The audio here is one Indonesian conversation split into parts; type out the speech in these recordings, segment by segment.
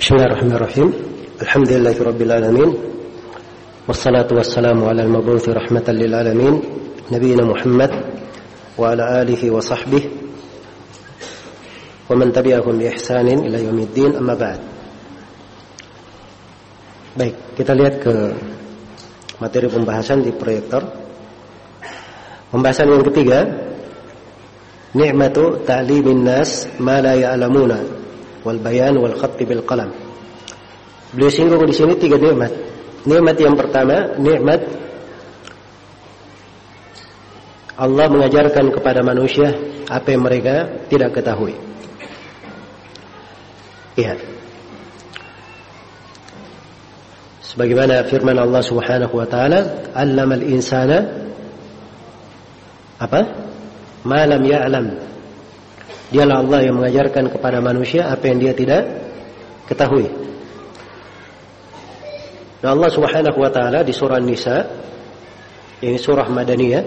Bismillahirrahmanirrahim. Alhamdulillahirabbil alamin. Wassalatu wassalamu ala al-mab'uts rahmatan lil alamin, nabiyina Muhammad wa ala alihi wa sahbihi wa man tabi'ahum bi ihsanin ila yaumiddin, amma ba'd. Baik, kita lihat ke materi pembahasan di proyektor. Pembahasan yang ketiga, ni'matu ta'limin nas ma la ya'lamuna wal bayan wal khatt bil qalam. Beliau singgung di sini tiga nikmat. Nikmat yang pertama, nikmat Allah mengajarkan kepada manusia apa yang mereka tidak ketahui. Iya. Sebagaimana firman Allah Subhanahu wa taala, "Allamal insana" apa? "Ma lam ya'lam." Dialah Allah yang mengajarkan kepada manusia apa yang dia tidak ketahui. Dan Allah Subhanahu wa taala di surah An-Nisa, ini surah Madaniyah,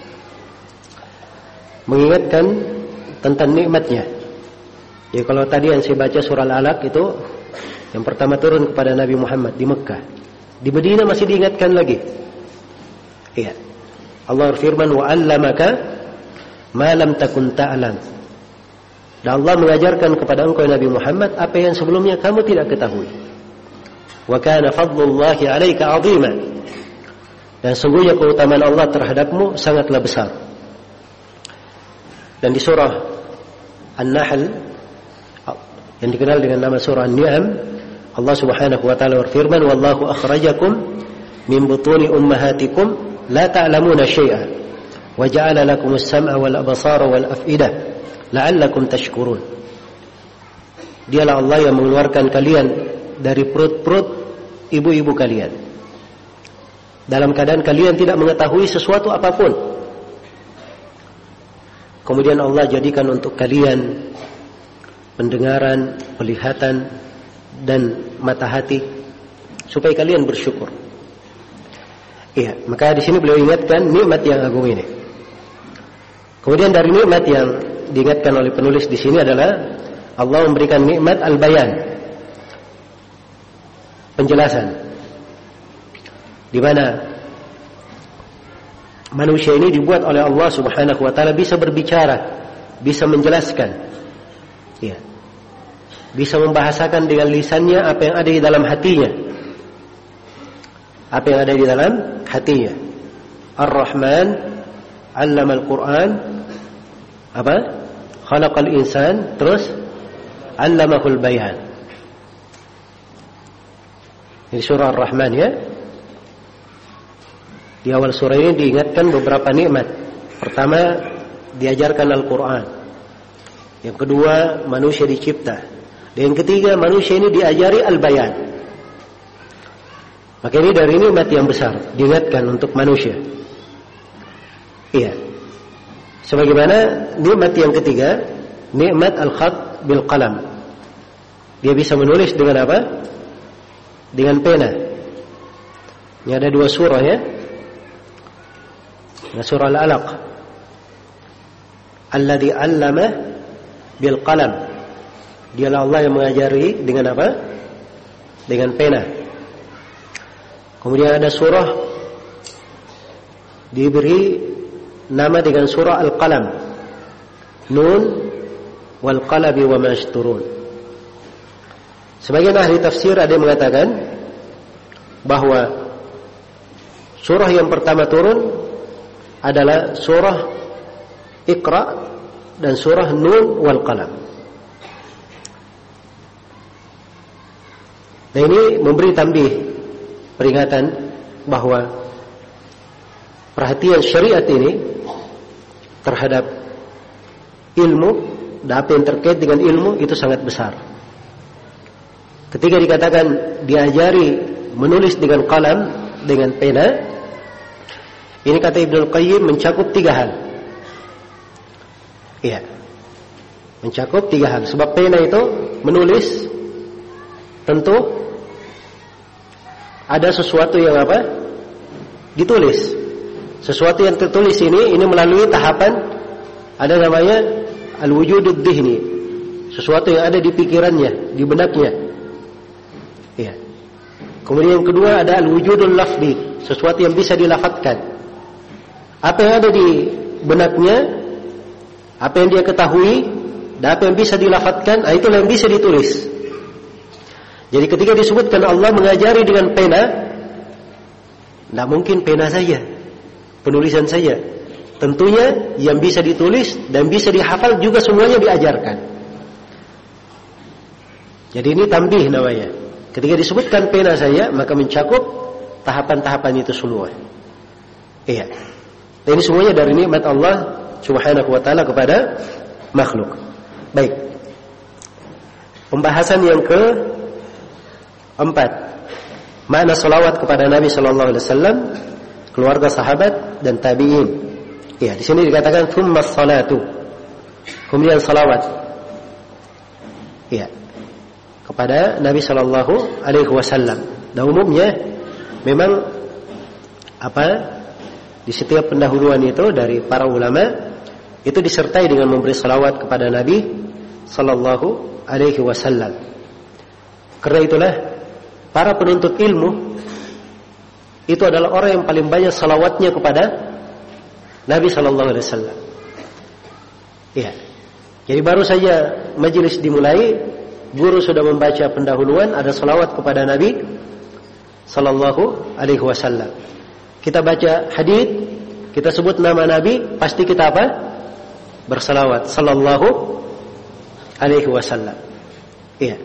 mengingatkan tentang nikmatnya. Ya, kalau tadi yang saya baca surah Al-Alaq itu yang pertama turun kepada Nabi Muhammad di Mekah. Di Madinah masih diingatkan lagi. Iya. Allah berfirman, "Wa 'allamaka ma lam takun ta'lam." Dan Allah mengajarkan kepada engkau Nabi Muhammad apa yang sebelumnya kamu tidak ketahui. Wa kana fadlullahi 'alaika 'azima. Dan sungguhnya keutamaan Allah terhadapmu sangatlah besar. Dan di surah An-Nahl yang dikenal dengan nama surah An-Ni'am, Allah Subhanahu wa taala berfirman, "Wallahu akhrajakum min butuni ummahatikum la ta'lamuna syai'a wa ja'ala lakumus sam'a wal absara wal af'idah la'allakum tashkurun." Dialah Allah yang mengeluarkan kalian dari perut-perut ibu-ibu kalian dalam keadaan kalian tidak mengetahui sesuatu apapun. Kemudian Allah jadikan untuk kalian pendengaran, penglihatan, dan mata hati supaya kalian bersyukur. Iya, maka di sini beliau ingatkan nikmat yang agung ini. Kemudian dari nikmat yang diingatkan oleh penulis di sini adalah Allah memberikan nikmat al-bayan, penjelasan, di mana manusia ini dibuat oleh Allah Subhanahu wa taala bisa berbicara, bisa menjelaskan, ya, bisa membahasakan dengan lisannya apa yang ada di dalam hatinya, apa yang ada di dalam hatinya. Ar-Rahman 'allamal Qur'an, apa? Khalaqal insan, terus 'allamahul bayan. Ini surah Ar-Rahman, ya. Di awal surah ini diingatkan beberapa nikmat. Pertama, diajarkan Al-Quran. Yang kedua, manusia dicipta. Dan yang ketiga, manusia ini diajari Al-Bayan. Maka ini dari nikmat yang besar diingatkan untuk manusia. Iya. Sebagaimana nikmat yang ketiga, nikmat al-khat bil qalam. Dia bisa menulis dengan apa? Dengan pena. Ini ada dua surah, ya. Surah Al-Alaq. Alladzi 'allama bil qalam. Dialah Allah yang mengajari dengan apa? Dengan pena. Kemudian ada surah diberi nama dengan surah Al-Qalam. Nun wal qalami wa ma yasturun. Sebagian ahli tafsir ada yang mengatakan bahwa surah yang pertama turun adalah surah Iqra dan surah Nun wal Qalam. Nah, ini memberi tambih, peringatan bahwa perhatian syariat ini terhadap ilmu dan apa yang terkait dengan ilmu itu sangat besar. Ketika dikatakan diajari menulis dengan qalam, dengan pena, ini kata Ibnul Qayyim mencakup tiga hal. Iya, mencakup tiga hal. Sebab pena itu menulis, tentu ada sesuatu yang apa? Ditulis. Sesuatu yang tertulis ini melalui tahapan, ada namanya al-wujudud dhihni, sesuatu yang ada di pikirannya, di benaknya. Ya. Kemudian yang kedua ada al-wujudul lafzi, sesuatu yang bisa dilafadzkan. Apa yang ada di benaknya, apa yang dia ketahui, dan apa yang bisa dilafadzkan, itulah yang bisa ditulis. Jadi ketika disebutkan Allah mengajari dengan pena, tidak mungkin pena saja, penulisan saja. Tentunya yang bisa ditulis dan bisa dihafal juga semuanya diajarkan. Jadi ini tambih namanya. Ketika disebutkan pena saja, maka mencakup tahapan-tahapan itu semua. Iya. Dan ini semuanya dari nikmat Allah Subhanahu wa taala kepada makhluk. Baik. Pembahasan yang keempat, makna salawat kepada Nabi sallallahu alaihi wasallam, keluarga sahabat dan tabi'in. Ya, di sini dikatakan tsummas salatu. Kemudian salawat. Ya. Kepada Nabi sallallahu alaihi wasallam. Dan umumnya memang di setiap pendahuluan itu dari para ulama itu disertai dengan memberi salawat kepada Nabi sallallahu alaihi wasallam. Karena itulah para penuntut ilmu itu adalah orang yang paling banyak salawatnya kepada Nabi sallallahu alaihi wasallam. Iya. Jadi baru saja majelis dimulai, guru sudah membaca pendahuluan, ada salawat kepada Nabi sallallahu alaihi wasallam. Kita baca hadis, kita sebut nama Nabi, pasti kita bersalawat sallallahu alaihi wasallam. Iya.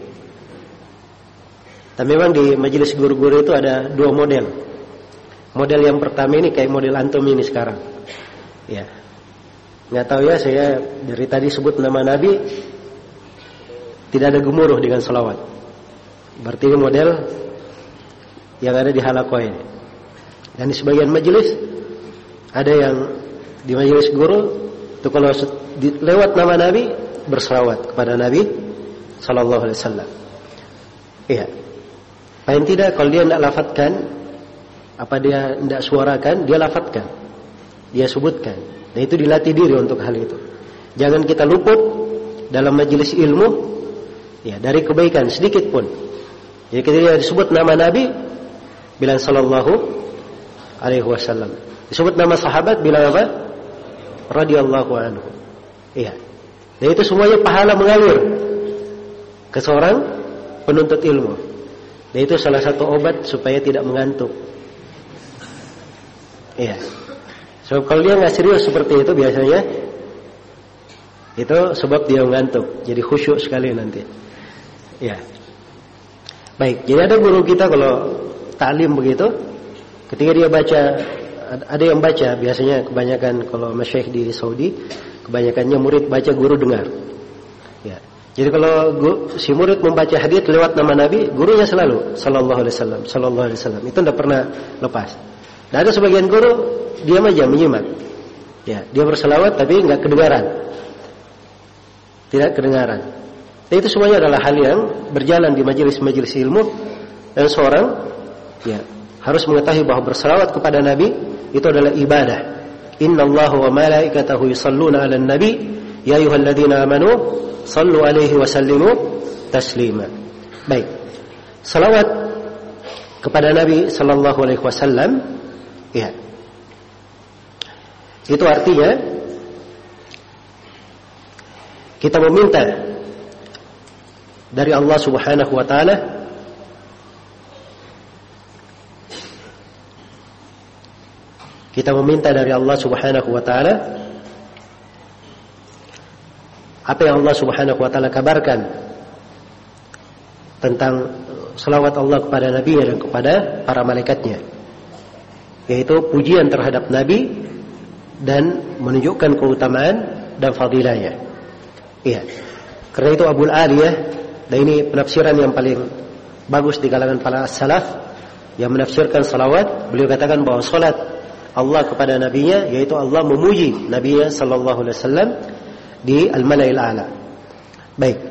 Dan memang di majelis guru-guru itu ada dua model. Model yang pertama ini kayak model antum ini sekarang. Ya, nggak tahu ya, saya dari tadi sebut nama Nabi tidak ada gemuruh dengan salawat. Berarti ini model yang ada di halaqah ini. Dan di sebagian majelis ada yang di majelis guru itu kalau lewat nama Nabi bersalawat kepada Nabi sallallahu alaihi wasallam. Iya. Paling tidak kalau dia tidak lafadzkan, dia tidak suarakan, dia lafadzkan. Dia sebutkan. Dan itu dilatih diri untuk hal itu. Jangan kita luput dalam majelis ilmu ya dari kebaikan sedikit pun. Jadi ketika disebut nama Nabi bilang sallallahu alaihi wasallam. Disebut nama sahabat bilang apa? Radhiyallahu anhu. Iya. Dan itu semuanya pahala mengalir ke seorang penuntut ilmu. Dan itu salah satu obat supaya tidak mengantuk. Iya. So, kalau dia nggak serius seperti itu biasanya itu sebab dia mengantuk, jadi khusyuk sekali nanti. Ya. Baik, jadi ada guru kita kalau ta'lim begitu, ketika dia baca, ada yang baca biasanya kebanyakan kalau masyayikh di Saudi, kebanyakannya murid baca, guru dengar. Ya. Jadi kalau si murid membaca hadits lewat nama Nabi, gurunya selalu sallallahu alaihi wasallam, sallallahu alaihi wasallam. Itu tidak pernah lepas. Dan ada sebagian guru diam aja menyimak. Ya, dia berselawat tapi enggak kedengaran. Tidak kedengaran. Dan itu semuanya adalah hal yang berjalan di majelis-majelis ilmu, dan seorang ya harus mengetahui bahwa berselawat kepada Nabi itu adalah ibadah. Innallaha wa malaikatahu yusholluna 'alan nabi ya ayyuhalladzina amanu shallu 'alaihi wa sallimu taslima. Baik. Selawat kepada Nabi sallallahu alaihi wasallam ya. Itu artinya kita meminta dari Allah Subhanahu wa taala apa yang Allah Subhanahu wa taala kabarkan tentang selawat Allah kepada Nabi dan kepada para malaikatnya, yaitu pujian terhadap Nabi dan menunjukkan keutamaan dan fadilahnya. Iya. Karena itu Abul Aliyah, dan ini penafsiran yang paling bagus di kalangan para salaf yang menafsirkan salawat, beliau katakan bahwa salat Allah kepada nabinya, yaitu Allah memuji nabinya sallallahu alaihi wasallam di al-mala'il a'la. Baik.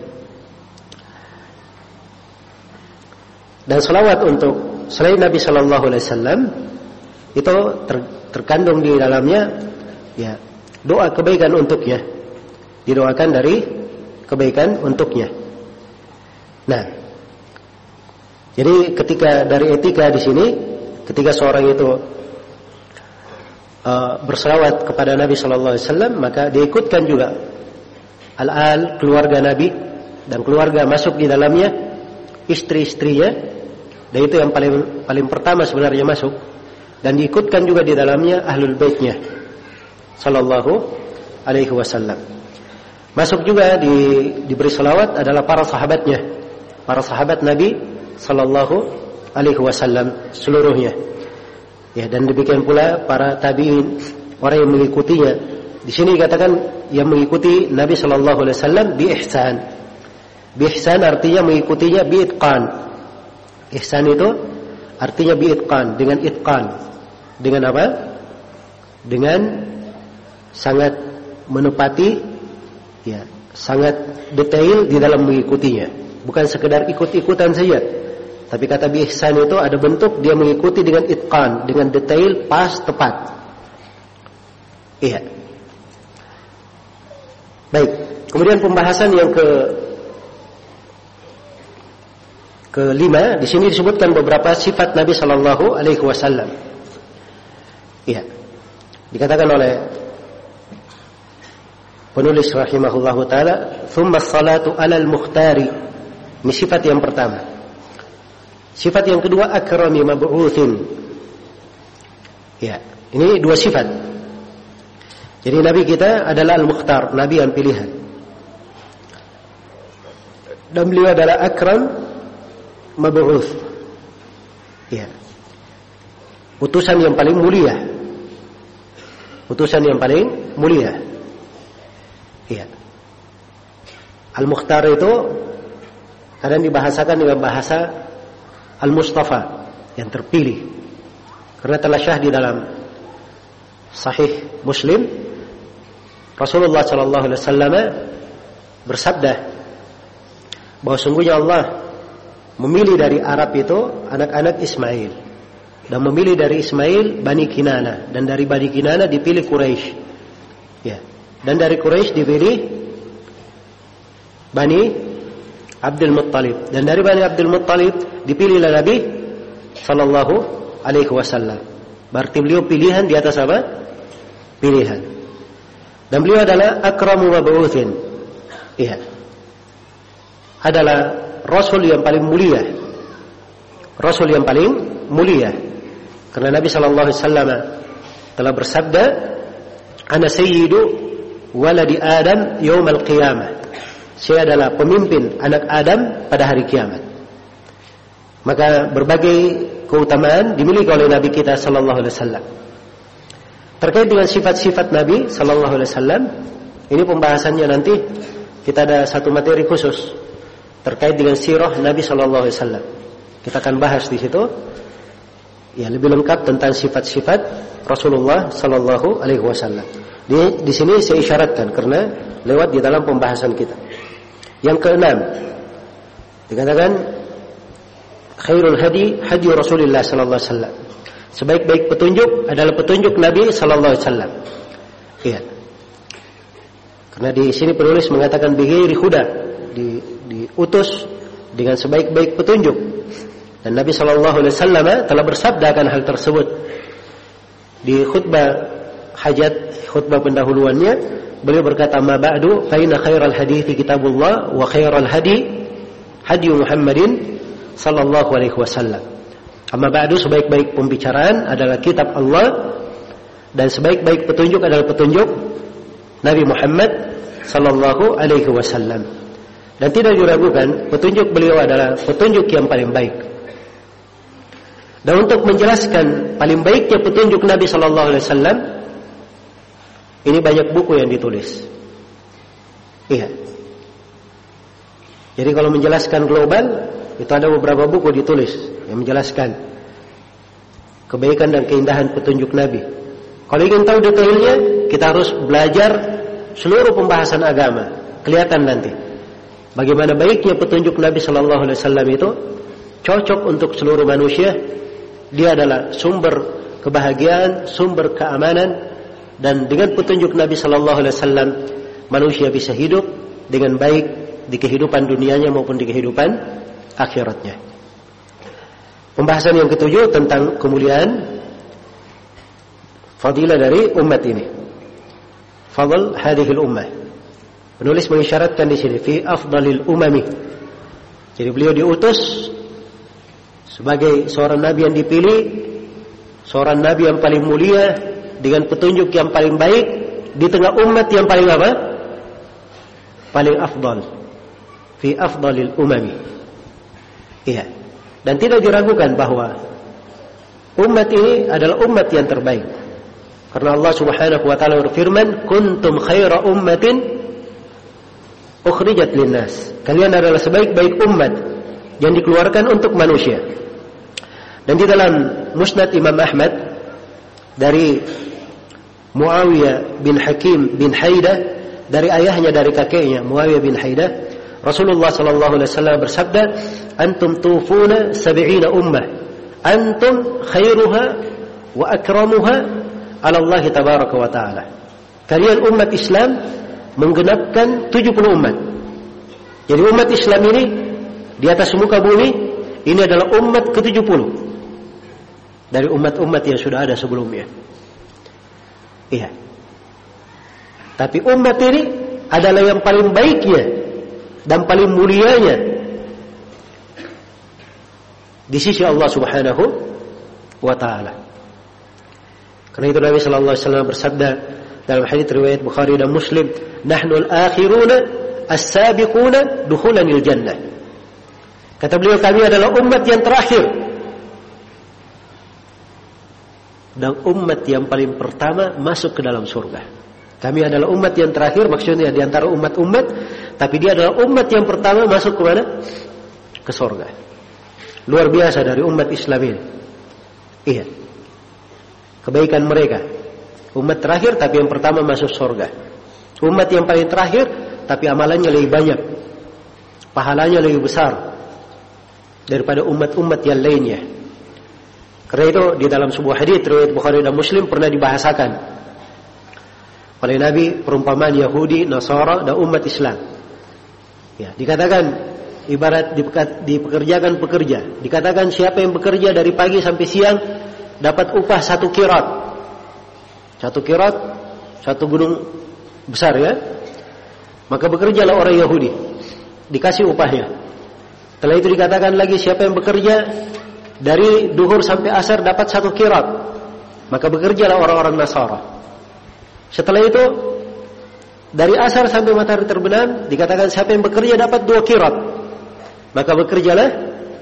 Dan salawat untuk selain Nabi sallallahu alaihi wasallam itu terkandung di dalamnya ya doa kebaikan untuknya, didoakan dari kebaikan untuknya. Nah, Jadi ketika dari etika di sini, ketika seorang itu berselawat kepada Nabi Sallallahu Alaihi Wasallam, maka diikutkan juga al-al, keluarga Nabi, dan keluarga masuk di dalamnya istri-istrinya, dan itu yang paling pertama sebenarnya masuk, dan diikutkan juga di dalamnya ahlul baitnya Sallallahu Alaihi Wasallam. Masuk juga diberi selawat adalah para sahabatnya, para sahabat Nabi Sallallahu Alaihi Wasallam seluruhnya. Ya, dan demikian pula para tabi'in, orang yang mengikutinya. Di sini dikatakan yang mengikuti Nabi Sallallahu Alaihi Wasallam bi ihsan. Bi ihsan artinya mengikutinya bi itqan. Ihsan itu artinya bi itqan, dengan itqan. Dengan apa? Dengan sangat menepati, ya, sangat detail di dalam mengikutinya. Bukan sekedar ikut-ikutan saja. Tapi kata bi ihsan itu ada bentuk dia mengikuti dengan itqan, dengan detail, pas, tepat. Iya. Baik. Kemudian pembahasan yang kelima, di sini disebutkan beberapa sifat Nabi Sallallahu Alaihi Wasallam. Iya. Dikatakan oleh penulis rahimahullahu taala, "Tsumma as-salatu 'alal mukhtari." Ini sifat yang pertama. Sifat yang kedua, akrami mab'utsin. Ya, ini dua sifat. Jadi Nabi kita adalah al-mukhtar, Nabi yang pilihan. Dan beliau adalah akram mab'uts. Ya. Utusan yang paling mulia. Utusan yang paling mulia. Ya. Al-mukhtar itu kadang dibahasakan dengan bahasa Al-Mustafa, yang terpilih. Karena telah syah di dalam Sahih Muslim, Rasulullah sallallahu alaihi wasallam bersabda bahwa sungguhnya Allah memilih dari Arab itu anak-anak Ismail, dan memilih dari Ismail Bani Kinana, dan dari Bani Kinana dipilih Quraisy. Ya. Dan dari Quraisy dipilih Bani Abdul Muttalib, dan dari Bani Abdul Muttalib dipilihlah Nabi Sallallahu Alaihi Wasallam. Berarti beliau pilihan di atas apa? Pilihan. Dan beliau adalah akramu mab'utsin. Iya. Adalah Rasul yang paling mulia. Rasul yang paling mulia. Karena Nabi Sallallahu Alaihi Wasallam telah bersabda, "Ana sayyidu waladi Adam yaumal qiyamah." Saya adalah pemimpin anak Adam pada hari kiamat. Maka berbagai keutamaan dimiliki oleh Nabi kita Sallallahu Alaihi Wasallam. Terkait dengan sifat-sifat Nabi Sallallahu Alaihi Wasallam, ini pembahasannya nanti kita ada satu materi khusus terkait dengan sirah Nabi Sallallahu Alaihi Wasallam. Kita akan bahas di situ, ya, lebih lengkap tentang sifat-sifat Rasulullah Sallallahu Alaihi Wasallam. Di sini saya isyaratkan karena lewat di dalam pembahasan kita. Yang keenam, dikatakan khairul hadi hadi Rasulullah sallallahu alaihi wasallam. Sebaik-baik petunjuk adalah petunjuk Nabi sallallahu alaihi wasallam. Iya. Karena di sini penulis mengatakan bighairi huda, diutus dengan sebaik-baik petunjuk. Dan Nabi sallallahu alaihi wasallam telah bersabda akan hal tersebut. Di khutbah hajat, khutbah pendahuluannya, beliau berkata, "Ma ba'du fa inna khairal hadithi kitabullah wa khairal hadi hadi Muhammadin sallallahu alaihi wasallam." Amma ba'du, sebaik-baik pembicaraan adalah kitab Allah, dan sebaik-baik petunjuk adalah petunjuk Nabi Muhammad sallallahu alaihi wasallam. Dan tidak diragukan petunjuk beliau adalah petunjuk yang paling baik. Dan untuk menjelaskan paling baiknya petunjuk Nabi sallallahu alaihi wasallam, ini banyak buku yang ditulis. Iya. Jadi kalau menjelaskan global, itu ada beberapa buku ditulis yang menjelaskan kebaikan dan keindahan petunjuk Nabi. Kalau ingin tahu detailnya, kita harus belajar seluruh pembahasan agama. Kelihatan nanti bagaimana baiknya petunjuk Nabi Sallallahu Alaihi Wasallam itu cocok untuk seluruh manusia. Dia adalah sumber kebahagiaan, sumber keamanan. Dan dengan petunjuk Nabi Sallallahu Alaihi Wasallam, manusia bisa hidup dengan baik di kehidupan dunianya maupun di kehidupan akhiratnya. Pembahasan yang ketujuh tentang kemuliaan fadilah dari umat ini. Fadl hadhil ummah. Penulis mengisyaratkan di sini fi afdalil umami. Jadi beliau diutus sebagai seorang nabi yang dipilih, seorang nabi yang paling mulia dengan petunjuk yang paling baik di tengah umat yang paling apa? Paling afdal. Fi afdalil umami. Iya. Dan tidak diragukan bahwa umat ini adalah umat yang terbaik. Karena Allah Subhanahu wa taala berfirman, "Kuntum khaira ummatin ukhrijat linnas." Kalian adalah sebaik-baik umat yang dikeluarkan untuk manusia. Dan di dalam Musnad Imam Ahmad dari Muawiyah bin Hakim bin Haidah, dari ayahnya dari kakeknya Muawiyah bin Haidah, Rasulullah sallallahu alaihi wasallam bersabda, "Antum tufuna 70 ummah, antum khairuha wa akramuha 'ala Allah tabaraka wa ta'ala." Kalian umat Islam menggenapkan 70 umat. Jadi umat Islam ini di atas muka bumi ini adalah umat ke-70 dari umat-umat yang sudah ada sebelumnya. Iya. Tapi umat ini adalah yang paling baiknya dan paling mulianya di sisi Allah Subhanahu wa taala. Karena itu Nabi sallallahu alaihi wasallam bersabda dalam hadits riwayat Bukhari dan Muslim, "Nahnu al-akhiruna as-sabiquna dukhulan al-jannah." Kata beliau, kami adalah umat yang terakhir dan umat yang paling pertama masuk ke dalam surga. Kami adalah umat yang terakhir, maksudnya di antara umat-umat, tapi dia adalah umat yang pertama masuk ke mana? Ke surga. Luar biasa dari umat Islam ini. Iya. Kebaikan mereka. Umat terakhir tapi yang pertama masuk surga. Umat yang paling terakhir tapi amalannya lebih banyak. Pahalanya lebih besar daripada umat-umat yang lainnya. Karena itu di dalam sebuah hadits riwayat Bukhari dan Muslim pernah dibahasakan oleh Nabi perumpamaan Yahudi, Nasara dan umat Islam. Ya, dikatakan ibarat dipekerjakan pekerja. Dikatakan siapa yang bekerja dari pagi sampai siang dapat upah 1 qirat. 1 qirat, 1 gunung besar ya. Maka bekerjalah orang Yahudi. Dikasih upahnya. Setelah itu dikatakan lagi siapa yang bekerja dari duhur sampai asar dapat 1 qirat. Maka bekerjalah orang-orang Nasara. Setelah itu dari asar sampai matahari terbenam dikatakan siapa yang bekerja dapat 2 qirat. Maka bekerjalah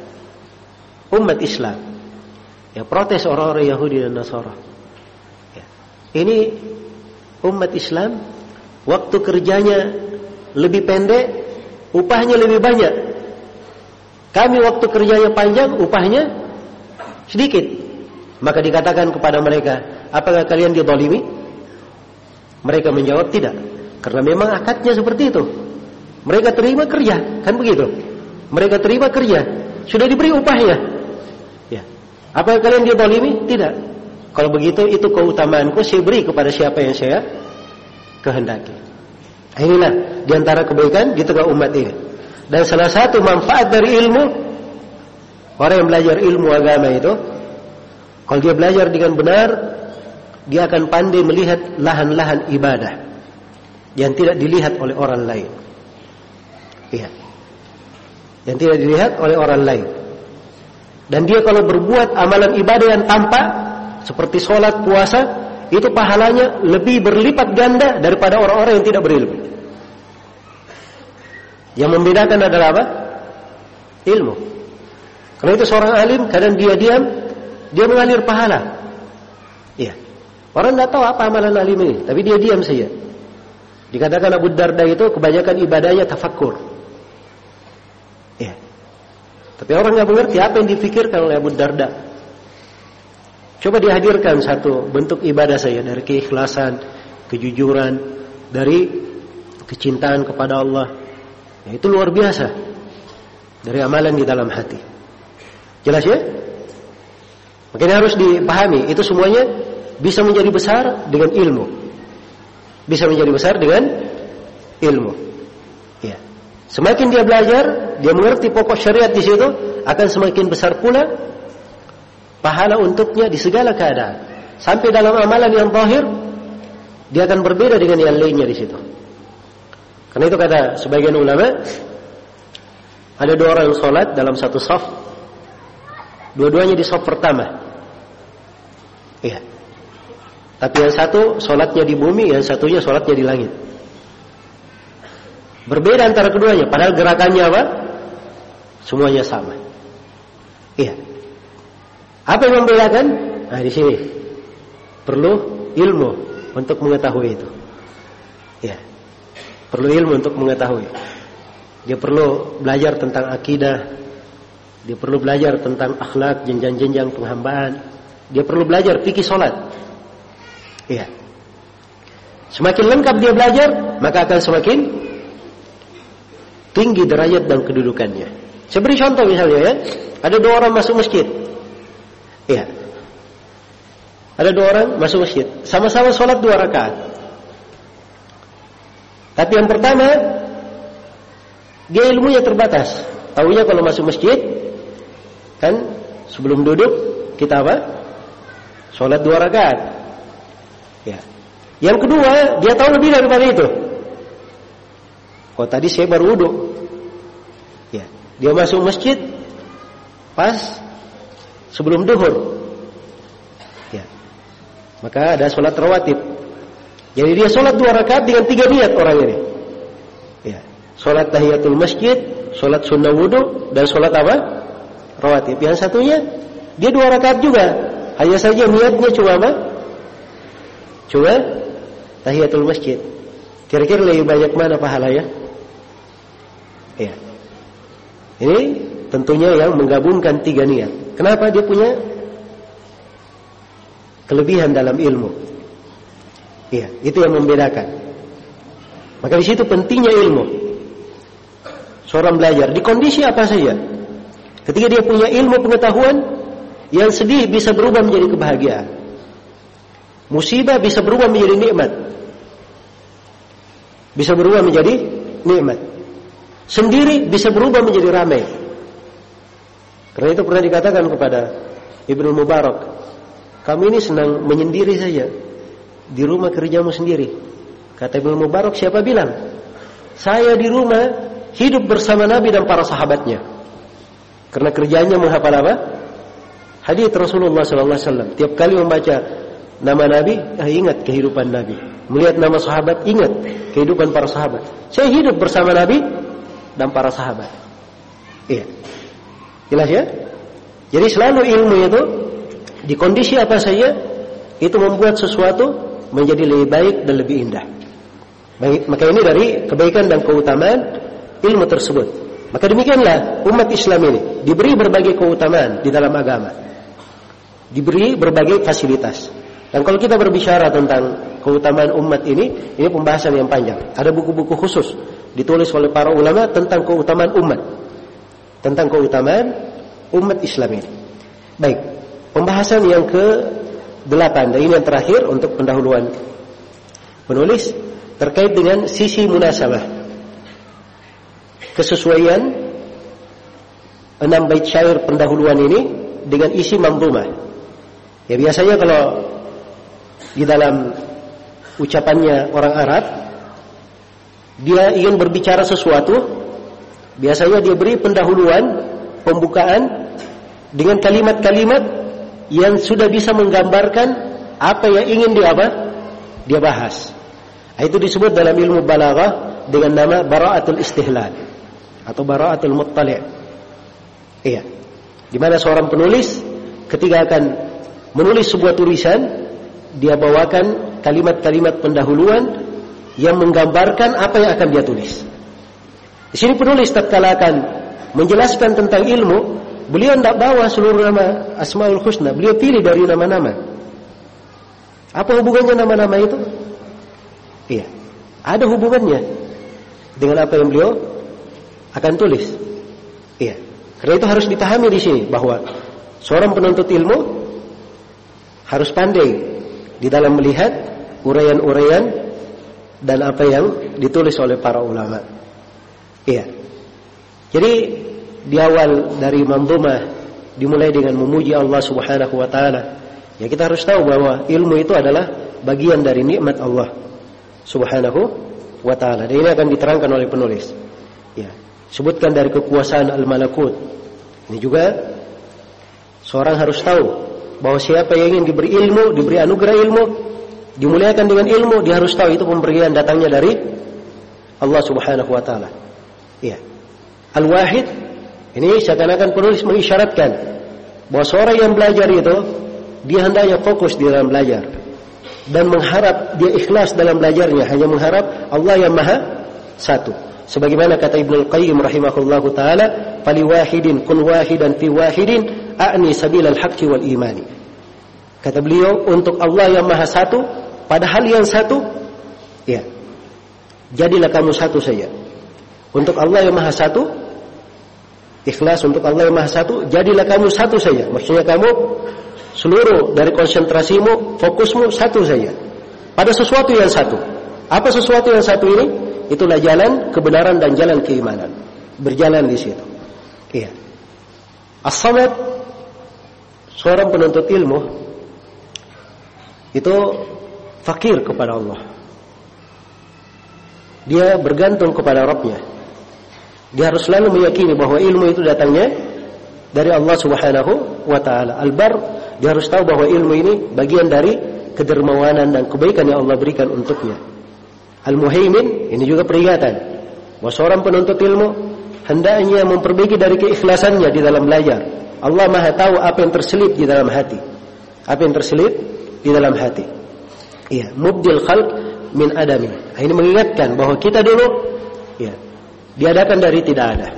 umat Islam. Ya, protes orang-orang Yahudi dan Nasara. Ya. Ini umat Islam waktu kerjanya lebih pendek, upahnya lebih banyak. Kami waktu kerjanya panjang, upahnya sedikit. Maka dikatakan kepada mereka, apakah kalian dizalimi? Mereka menjawab tidak, karena memang akadnya seperti itu. Mereka terima kerja, kan begitu? Mereka terima kerja, sudah diberi upahnya. Ya. Apakah kalian dizalimi? Tidak. Kalau begitu itu keutamaanku, saya beri kepada siapa yang saya kehendaki. Inilah diantara kebaikan di tengah umat ini. Dan salah satu manfaat dari ilmu, orang yang belajar ilmu agama itu, kalau dia belajar dengan benar, dia akan pandai melihat lahan-lahan ibadah yang tidak dilihat oleh orang lain. Iya. Yang tidak dilihat oleh orang lain. Dan dia kalau berbuat amalan ibadah yang tampak seperti sholat, puasa, itu pahalanya lebih berlipat ganda daripada orang-orang yang tidak berilmu. Yang membedakan adalah apa? Ilmu. Karena itu seorang alim kadang dia diam, dia mengalir pahala. Iya. Orang tidak tahu apa amalan alim ini, tapi dia diam saja. Dikatakan Abu Darda itu kebanyakan ibadahnya tafakkur. Ya. Tapi orang nggak mengerti apa yang difikirkan oleh Abu Darda. Coba dihadirkan satu bentuk ibadah saya dari keikhlasan, kejujuran, dari kecintaan kepada Allah. Ya, itu luar biasa dari amalan di dalam hati. Jelas ya? Makanya harus dipahami itu semuanya bisa menjadi besar dengan ilmu. Bisa menjadi besar dengan ilmu. Ya. Semakin dia belajar, dia mengerti pokok syariat di situ, akan semakin besar pula pahala untuknya di segala keadaan. Sampai dalam amalan yang zahir dia akan berbeda dengan yang lainnya di situ. Karena itu kata sebagian ulama, ada 2 orang yang sholat dalam satu shaf, dua-duanya di shaf pertama. Iya. Tapi yang satu sholatnya di bumi, yang satunya sholatnya di langit. Berbeda antara keduanya, padahal gerakannya apa? Semuanya sama. Iya. Apa yang membedakan? Nah, di sini perlu ilmu untuk mengetahui itu. Ya. Perlu ilmu untuk mengetahui. Dia perlu belajar tentang akidah. Dia perlu belajar tentang akhlak, jenjang-jenjang penghambaan. Dia perlu belajar fikih salat. Iya. Semakin lengkap dia belajar, maka akan semakin tinggi derajat dan kedudukannya. Saya beri contoh misalnya ya. Ada 2 orang masuk masjid. Iya. Ada 2 orang masuk masjid. Sama-sama sholat 2 rakaat. Tapi yang pertama, dia ilmunya terbatas. Tahunya kalau masuk masjid, kan sebelum duduk, kita apa? Sholat 2 rakaat. Ya. Yang kedua, dia tahu lebih daripada itu. Oh, tadi saya baru wudhu. Ya. Dia masuk masjid pas sebelum duhur. Ya. Maka ada sholat rawatib. Jadi dia sholat 2 rakaat dengan 3 niat orang ini. Ya. Sholat tahiyatul masjid, sholat sunnah wudhu, dan sholat apa? Rawatib. Yang satunya dia 2 rakaat juga. Hanya saja niatnya cuma apa? Cuma tahiyatul masjid. Kira-kira lebih banyak mana pahalanya? Ya. Ini tentunya yang menggabungkan 3 niat. Kenapa? Dia punya kelebihan dalam ilmu. Iya, itu yang membedakan. Maka di situ pentingnya ilmu. Seorang belajar di kondisi apa saja. Ketika dia punya ilmu pengetahuan, yang sedih bisa berubah menjadi kebahagiaan. Musibah bisa berubah menjadi nikmat. Bisa berubah menjadi nikmat. Sendiri bisa berubah menjadi ramai. Karena itu pernah dikatakan kepada Ibnu Mubarak, kamu ini senang menyendiri saja. Di rumah kerjamu sendiri. Kata Ibnu Mubarak, siapa bilang? Saya di rumah hidup bersama Nabi dan para sahabatnya. Karena kerjanya menghafal apa? Hadits Rasulullah SAW. Tiap kali membaca nama Nabi, ingat kehidupan Nabi. Melihat nama sahabat, ingat kehidupan para sahabat. Saya hidup bersama Nabi dan para sahabat. Iya. Jelas ya? Jadi selalu ilmu itu di kondisi apa saja itu membuat sesuatu menjadi lebih baik dan lebih indah. Maka ini dari kebaikan dan keutamaan ilmu tersebut. Maka demikianlah umat Islam ini diberi berbagai keutamaan di dalam agama. Diberi berbagai fasilitas. Dan kalau kita berbicara tentang keutamaan umat ini pembahasan yang panjang. Ada buku-buku khusus ditulis oleh para ulama tentang keutamaan umat. Tentang keutamaan umat Islam ini. Baik, pembahasan yang ke-8 dan ini yang terakhir untuk pendahuluan penulis terkait dengan sisi munasabah. Kesesuaian 6 bait syair pendahuluan ini dengan isi manzumah. Ya biasanya kalau di dalam ucapannya orang Arab dia ingin berbicara sesuatu, biasanya dia beri pendahuluan, pembukaan dengan kalimat-kalimat yang sudah bisa menggambarkan apa yang ingin dia bahas. Itu disebut dalam ilmu balaghah dengan nama bara'atul istihlal atau bara'atul muttali'. Iya. Di mana seorang penulis ketika akan menulis sebuah tulisan, dia bawakan kalimat-kalimat pendahuluan yang menggambarkan apa yang akan dia tulis. Di sini penulis tatkala akan menjelaskan tentang ilmu, beliau tidak bawa seluruh nama Asmaul Husna, beliau pilih dari nama-nama. Apa hubungannya nama-nama itu? Iya, ada hubungannya dengan apa yang beliau akan tulis. Iya, karena itu harus dipahami di sini bahwa seorang penuntut ilmu harus pandai di dalam melihat uraian-uraian dan apa yang ditulis oleh para ulama. Iya. Jadi di awal dari manzumah dimulai dengan memuji Allah Subhanahu wa taala. Ya, kita harus tahu bahwa ilmu itu adalah bagian dari nikmat Allah Subhanahu wa taala. Dan ini akan diterangkan oleh penulis. Ya, sebutkan dari kekuasaan al-malakut. Ini juga seorang harus tahu bahwa siapa yang ingin diberi ilmu, diberi anugerah ilmu, dimuliakan dengan ilmu, dia harus tahu itu pemberian datangnya dari Allah Subhanahu wa taala. Ya. Al-Wahid, ini seakan-akan penulis mengisyaratkan bahwa seorang yang belajar itu dia hendaknya fokus di dalam belajar dan mengharap, dia ikhlas dalam belajarnya, hanya mengharap Allah yang Maha Satu. Sebagaimana kata Ibnu Qayyim rahimahullahu taala, "Fali wahidin kun wahidan fi wahidin a'ni sabilal haqqi wal imani." Kata beliau, untuk Allah yang Maha Satu pada hal yang satu, ya, jadilah kamu satu saja. Untuk Allah yang Maha Satu, ikhlas untuk Allah yang Maha Satu, jadilah kamu satu saja. Maksudnya kamu seluruh dari konsentrasimu, fokusmu satu saja pada sesuatu yang satu. Apa sesuatu yang satu ini? Itulah jalan kebenaran dan jalan keimanan. Berjalan di situ. Iya. As-Samad, seorang penuntut ilmu, itu fakir kepada Allah. Dia bergantung kepada Rabbnya. Dia harus selalu meyakini bahwa ilmu itu datangnya dari Allah Subhanahu wa taala. Al-Bar, dia harus tahu bahwa ilmu ini bagian dari kedermawanan dan kebaikan yang Allah berikan untuknya. Al-Muhaimin, ini juga peringatan bahwa seorang penuntut ilmu hendaknya memperbaiki dari keikhlasannya di dalam belajar. Allah Maha tahu apa yang terselip di dalam hati. Apa yang terselip di dalam hati. Iya, mubdil khalq min adami. Ini mengingatkan bahwa kita dulu, ya, diadakan dari tidak ada.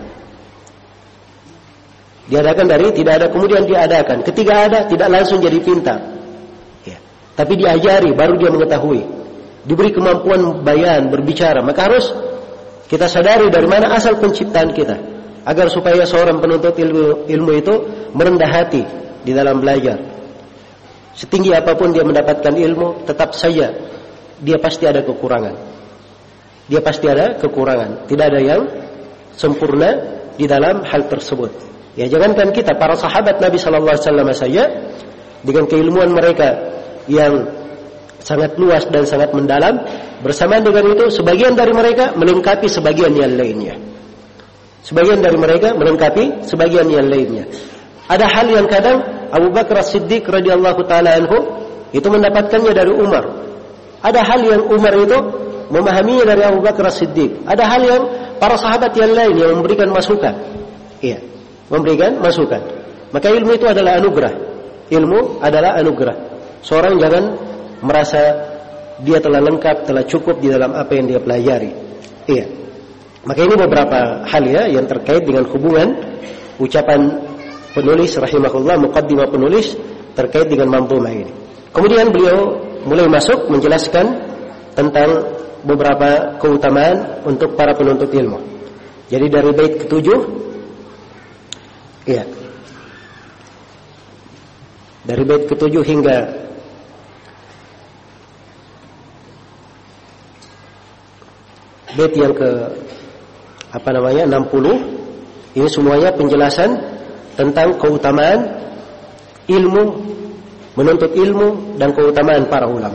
Diadakan dari tidak ada, kemudian diadakan. Ketika ada, tidak langsung jadi pintar. Ya. Tapi diajari, baru dia mengetahui. Diberi kemampuan bayan, berbicara. Maka harus kita sadari dari mana asal penciptaan kita. Agar supaya seorang penuntut ilmu itu merendah hati di dalam belajar. Setinggi apapun dia mendapatkan ilmu, tetap saja dia pasti ada kekurangan. Dia pasti ada kekurangan. Tidak ada yang sempurna di dalam hal tersebut. Ya, jangankan kita, para sahabat Nabi sallallahu alaihi wasallam saja dengan keilmuan mereka yang sangat luas dan sangat mendalam, bersamaan dengan itu sebagian dari mereka melengkapi sebagian yang lainnya. Sebagian dari mereka melengkapi sebagian yang lainnya. Ada hal yang kadang Abu Bakar As-Siddiq radhiyallahu taala anhu itu mendapatkannya dari Umar. Ada hal yang Umar itu memahaminya dari Abu Bakar As-Siddiq. Ada hal yang para sahabat yang lain yang memberikan masukan. Iya, memberikan masukan. Maka ilmu itu adalah anugerah. Ilmu adalah anugerah. Seorang jangan merasa dia telah lengkap, telah cukup di dalam apa yang dia pelajari. Iya. Maka ini beberapa hal ya yang terkait dengan hubungan ucapan penulis rahimahullah, muqaddimah penulis terkait dengan manzumah ini. Kemudian beliau mulai masuk menjelaskan tentang beberapa keutamaan untuk para penuntut ilmu. Jadi dari bait ke-7, ya, dari bait ke-7 hingga bait yang ke 60, ini semuanya penjelasan tentang keutamaan ilmu, menuntut ilmu dan keutamaan para ulama.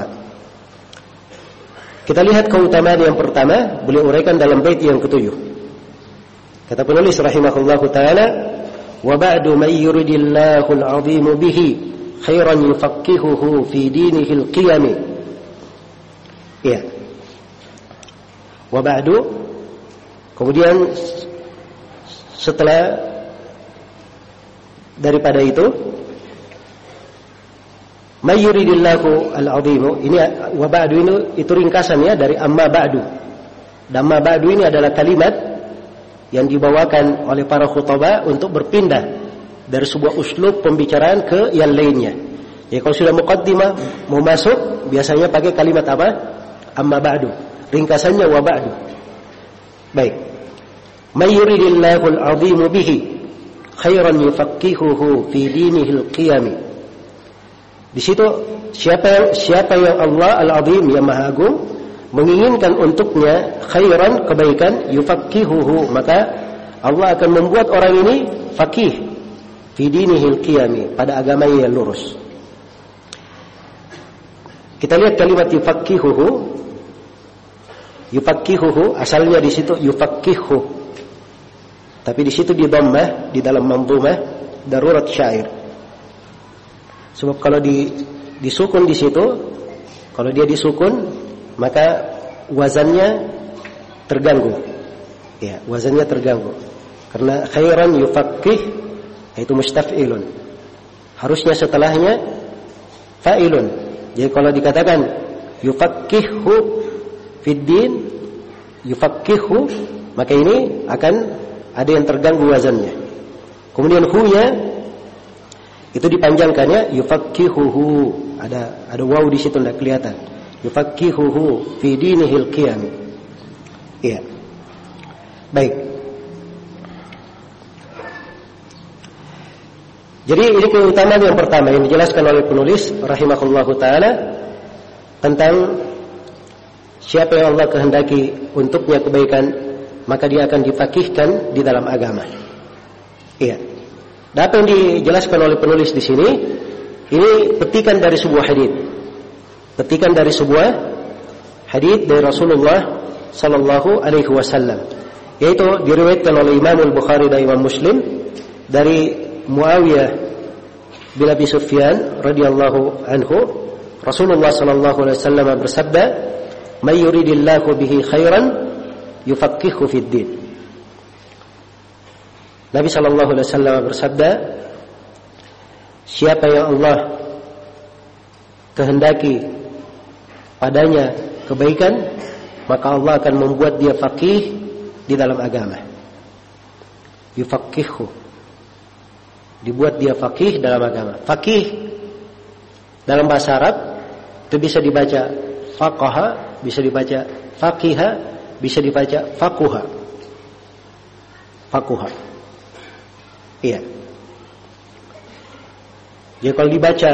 Kita lihat keutamaan yang pertama, beliau uraikan dalam bait yang ke-7. Kata penulis rahimahullahu taala, "Wa ba'du may yuridillahu al-'azim bihi khairan yufaqihuhu fi dinihil qiyam." Ya. Wa ba'du, kemudian setelah daripada itu, may yuridillahu al-'azim, ini wa ba'du ini itu ringkasannya dari amma ba'du. Dan amma ba'du ini adalah kalimat yang dibawakan oleh para khutbah untuk berpindah dari sebuah uslub pembicaraan ke yang lainnya. Ya, kalau sudah muqaddimah mau masuk biasanya pakai kalimat apa? Amma ba'du. Ringkasannya wa ba'du. Baik. May yuridillahu al-'azim bihi khairan yufaqihuhu fi dinihil qiyam. Di situ siapa yang Allah al-'azim yang Maha Agung menginginkan untuknya khairan, kebaikan, yufaqihuhu, maka Allah akan membuat orang ini faqih, fi dinihil qiyami, pada agamanya yang lurus. Kita lihat kalimat yufaqqihuhu. Yufaqqihuhu asalnya di situ yufaqqihu. Tapi di situ di dhammah, di dalam manzumah darurat syair. Sebab kalau disukun di situ, kalau dia disukun, maka wazannya terganggu. Ya, wazannya terganggu. Karena khairan yufaqqih itu mustaf'ilun. Harusnya setelahnya fa'ilun. Jadi kalau dikatakan yufaqqihu fid din, yufaqqihu, maka ini akan ada yang terganggu wazannya. Kemudian hu-nya itu dipanjangkannya yufaqqihuhu. Ada waw di situ enggak kelihatan. Yufaqqihuhu fi dinihil qiyam. Iya. Baik. Jadi ini keutamaan yang pertama yang dijelaskan oleh penulis rahimahullahu taala tentang siapa yang Allah kehendaki untuknya kebaikan, maka dia akan difaqihkan di dalam agama. Iya. Dan apa yang dijelaskan oleh penulis di sini, ini petikan dari sebuah hadis. Petikan dari sebuah hadis dari Rasulullah sallallahu alaihi wasallam, yaitu diriwayatkan oleh Imam Al-Bukhari dan Imam Muslim dari Muawiyah bin Abi Sufyan radhiyallahu anhu. Rasulullah sallallahu alaihi wasallam bersabda, "May yuridillahu bihi khairan yufaqqihhu fid din." Nabi sallallahu alaihi wasallam bersabda, siapa yang Allah kehendaki padanya kebaikan, maka Allah akan membuat dia faqih di dalam agama. Yufaqqihhu, dibuat dia faqih dalam agama. Faqih dalam bahasa Arab itu bisa dibaca faqaha, bisa dibaca faqiha, bisa dibaca faquha. Faquha. Iya. Jadi kalau dibaca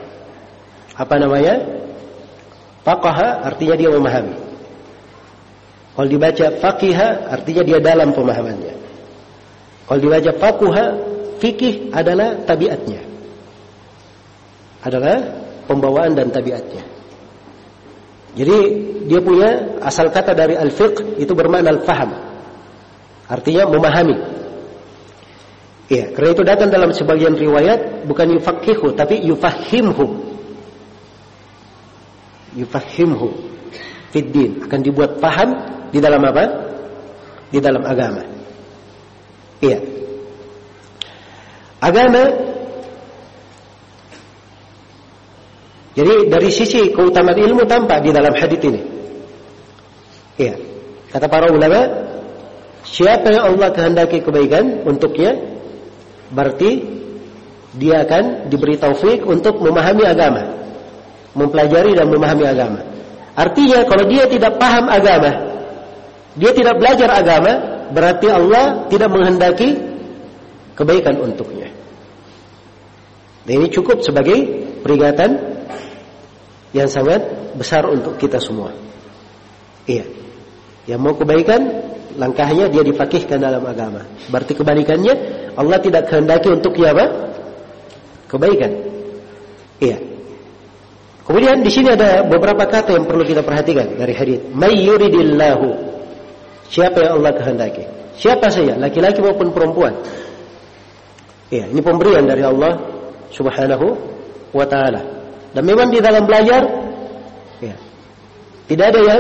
faqaha artinya dia memahami. Kalau dibaca faqiha artinya dia dalam pemahamannya. Kalau dibaca faquha, fikih adalah tabiatnya, adalah pembawaan dan tabiatnya. Jadi dia punya asal kata dari al-fiqh itu bermakna al-faham, artinya memahami. Ya, karena itu datang dalam sebagian riwayat bukan yufaqihu tapi yufahhimhu. Yufahhimhu fid din, akan dibuat paham di dalam apa? Di dalam agama. Iya. Agama. Jadi dari sisi keutamaan ilmu tampak di dalam hadis ini. Iya. Kata para ulama, siapa yang Allah kehendaki kebaikan untuknya, berarti dia akan diberi taufik untuk memahami agama, mempelajari dan memahami agama. Artinya kalau dia tidak paham agama, dia tidak belajar agama, berarti Allah tidak menghendaki kebaikan untuknya. Dan ini cukup sebagai peringatan yang sangat besar untuk kita semua. Iya. Yang mau kebaikan, langkahnya dia difaqihkan dalam agama. Berarti kebalikannya, Allah tidak kehendaki untuknya apa? Kebaikan. Iya. Kemudian di sini ada beberapa kata yang perlu kita perhatikan dari hadis. May yuridillahu. Siapa yang Allah kehendaki? Siapa saja, laki-laki maupun perempuan. Iya, ini pemberian dari Allah Subhanahu wa taala. Dan memang di dalam belajar, ya, tidak ada yang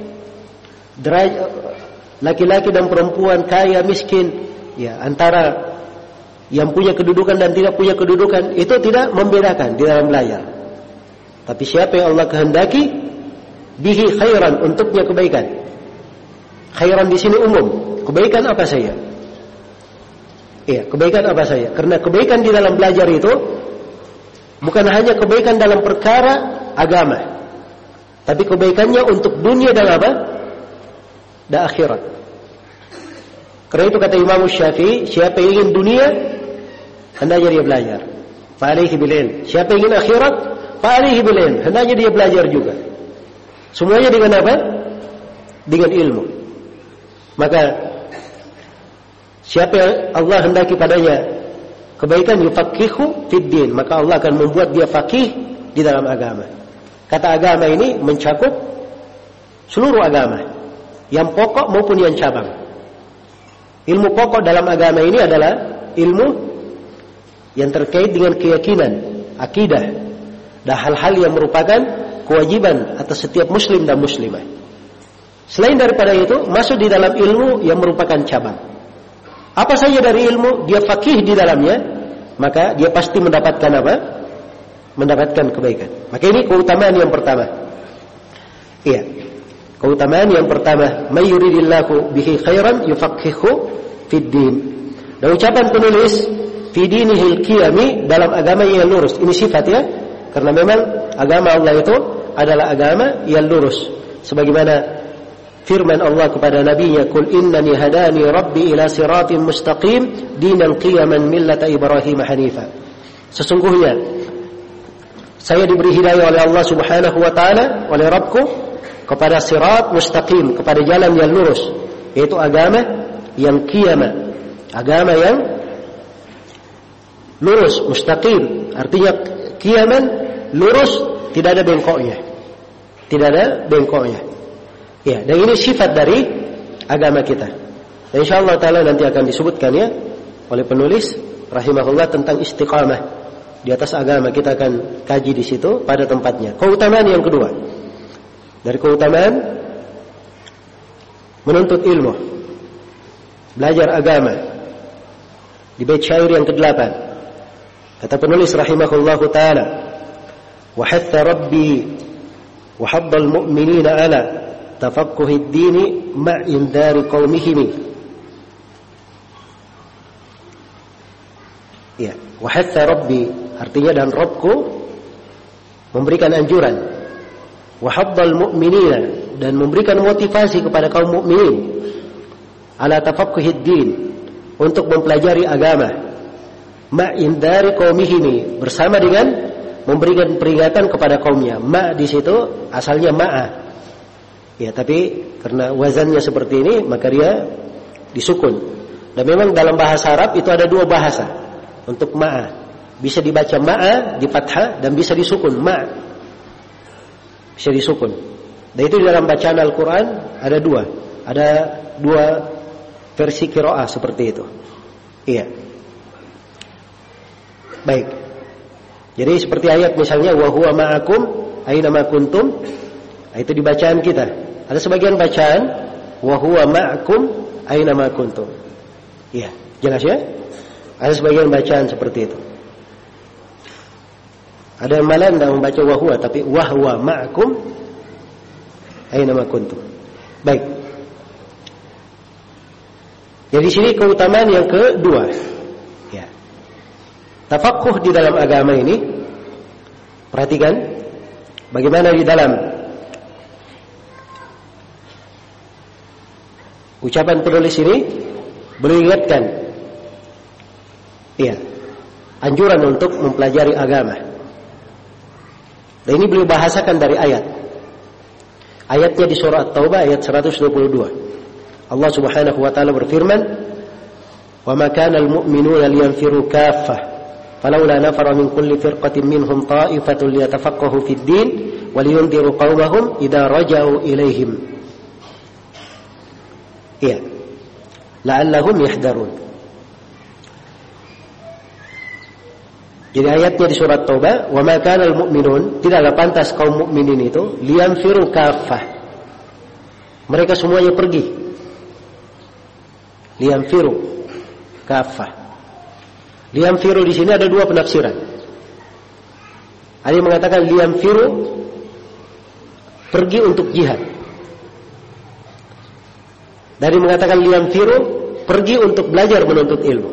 laki-laki dan perempuan, kaya, miskin, ya, antara yang punya kedudukan dan tidak punya kedudukan, itu tidak membedakan di dalam belajar. Tapi siapa yang Allah kehendaki, bihi khairan, untuknya kebaikan. Khairan di sini umum, kebaikan apa saja. Iya, kebaikan apa saja. Karena kebaikan di dalam belajar itu bukan hanya kebaikan dalam perkara agama, tapi kebaikannya untuk dunia dan apa? Dan akhirat. Karena itu kata Imam Syafi'i, siapa yang ingin dunia, hendaknya dia belajar. Fa'alaihi bil ilm. Siapa yang ingin akhirat, fa'alaihi bil ilm. Hendaknya dia belajar juga. Semuanya dengan apa? Dengan ilmu. Maka siapa yang Allah hendaki padanya kebaikan yufaqihu fid din, maka Allah akan membuat dia faqih di dalam agama. Kata agama ini mencakup seluruh agama, yang pokok maupun yang cabang. Ilmu pokok dalam agama ini adalah ilmu yang terkait dengan keyakinan, akidah, dan hal-hal yang merupakan kewajiban atas setiap muslim dan muslimah. Selain daripada itu, masuk di dalam ilmu yang merupakan cabang. Apa saja dari ilmu dia faqih di dalamnya, maka dia pasti mendapatkan apa? Mendapatkan kebaikan. Maka ini keutamaan yang pertama. Iya. Keutamaan yang pertama, may yuridillahu bihi khairan yufaqihu fid din. Dan ucapan penulis fi dinihil qiyami, dalam agama yang lurus. Ini sifat ya. Karena memang agama Allah itu adalah agama yang lurus. Sebagaimana firman Allah kepada nabinya, "Qul innani hadani rabbi ila siratin mustaqim dinan qiyaman millata Ibrahim hanifa." Sesungguhnya saya diberi hidayah oleh Allah Subhanahu wa taala, oleh Rabbku, kepada sirat mustaqim, kepada jalan yang lurus, yaitu agama yang qiyamah, agama yang lurus, mustaqim. Artinya qiyaman, lurus, tidak ada bengkoknya. Tidak ada bengkoknya. Ya, dan ini sifat dari agama kita. Dan insyaallah taala nanti akan disebutkan ya oleh penulis rahimahullah tentang istiqamah di atas agama. Kita akan kaji di situ pada tempatnya. Keutamaan yang kedua, dari keutamaan menuntut ilmu, belajar agama, di bait syair yang ke-8 kata penulis rahimahullah taala, wa hatta rabbi wa haddal mu'minina ala tafaqquhid dini ma'indari qaumihim. Ya, wa hatta rabbi artinya dan Rabbku memberikan anjuran, wa haddal mu'minina dan memberikan motivasi kepada kaum mukminin ala tafaqquhid din untuk mempelajari agama, ma'indari qaumihim bersama dengan memberikan peringatan kepada kaumnya. Ma di situ asalnya ma'a. Ya, tapi karena wazannya seperti ini maka dia disukun. Dan memang dalam bahasa Arab itu ada dua bahasa untuk ma'a. Bisa dibaca ma'a di fathah dan bisa disukun ma'. Bisa disukun. Dan itu di dalam bacaan Al-Quran ada dua. Ada dua versi qiraah seperti itu. Iya. Baik. Jadi seperti ayat misalnya wa huwa ma'akum aina ma kuntum. Itu di bacaan kita. Ada sebagian bacaan wa huwa ma'akum aina ma kuntum. Iya, jelas ya? Ada sebagian bacaan seperti itu. Ada yang malah tidak membaca wa huwa tapi wa huwa ma'akum aina ma kuntum. Baik. Jadi sini keutamaan yang kedua. Ya. Tafaqquh di dalam agama ini, perhatikan bagaimana di dalam ucapan penulis ini beliau ingatkan iya, anjuran untuk mempelajari agama. Dan ini beliau bahasakan dari ayat. Ayatnya di surah At-Taubah ayat 122. Allah Subhanahu wa taala berfirman, "Wa ma kana al-mu'minuna liyanfiru kaffah, falawla nafara min kulli firqatin minhum ta'ifatun liyatafaqahu fid din wa liyundiru qaumahum idza raja'u ilaihim." Iya. La'allahum yahdharun. Jadi ayatnya di surat Taubah, wa ma kana al-mu'minun, tidaklah pantas kaum mukminin itu liyanfiru kaffah. Mereka semuanya pergi. Liyanfiru kaffah. Liyanfiru di sini ada dua penafsiran. Ada yang mengatakan liyanfiru pergi untuk jihad. Dari mengatakan liyanfiru pergi untuk belajar menuntut ilmu.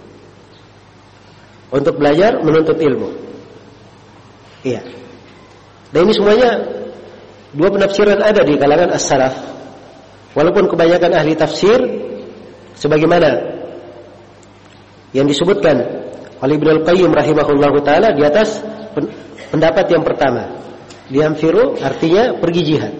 Untuk belajar menuntut ilmu. Iya. Dan ini semuanya dua penafsiran ada di kalangan as-salaf. Walaupun kebanyakan ahli tafsir sebagaimana yang disebutkan oleh Ibnu Al-Qayyim rahimahullahu taala di atas pendapat yang pertama. Liyanfiru artinya pergi jihad.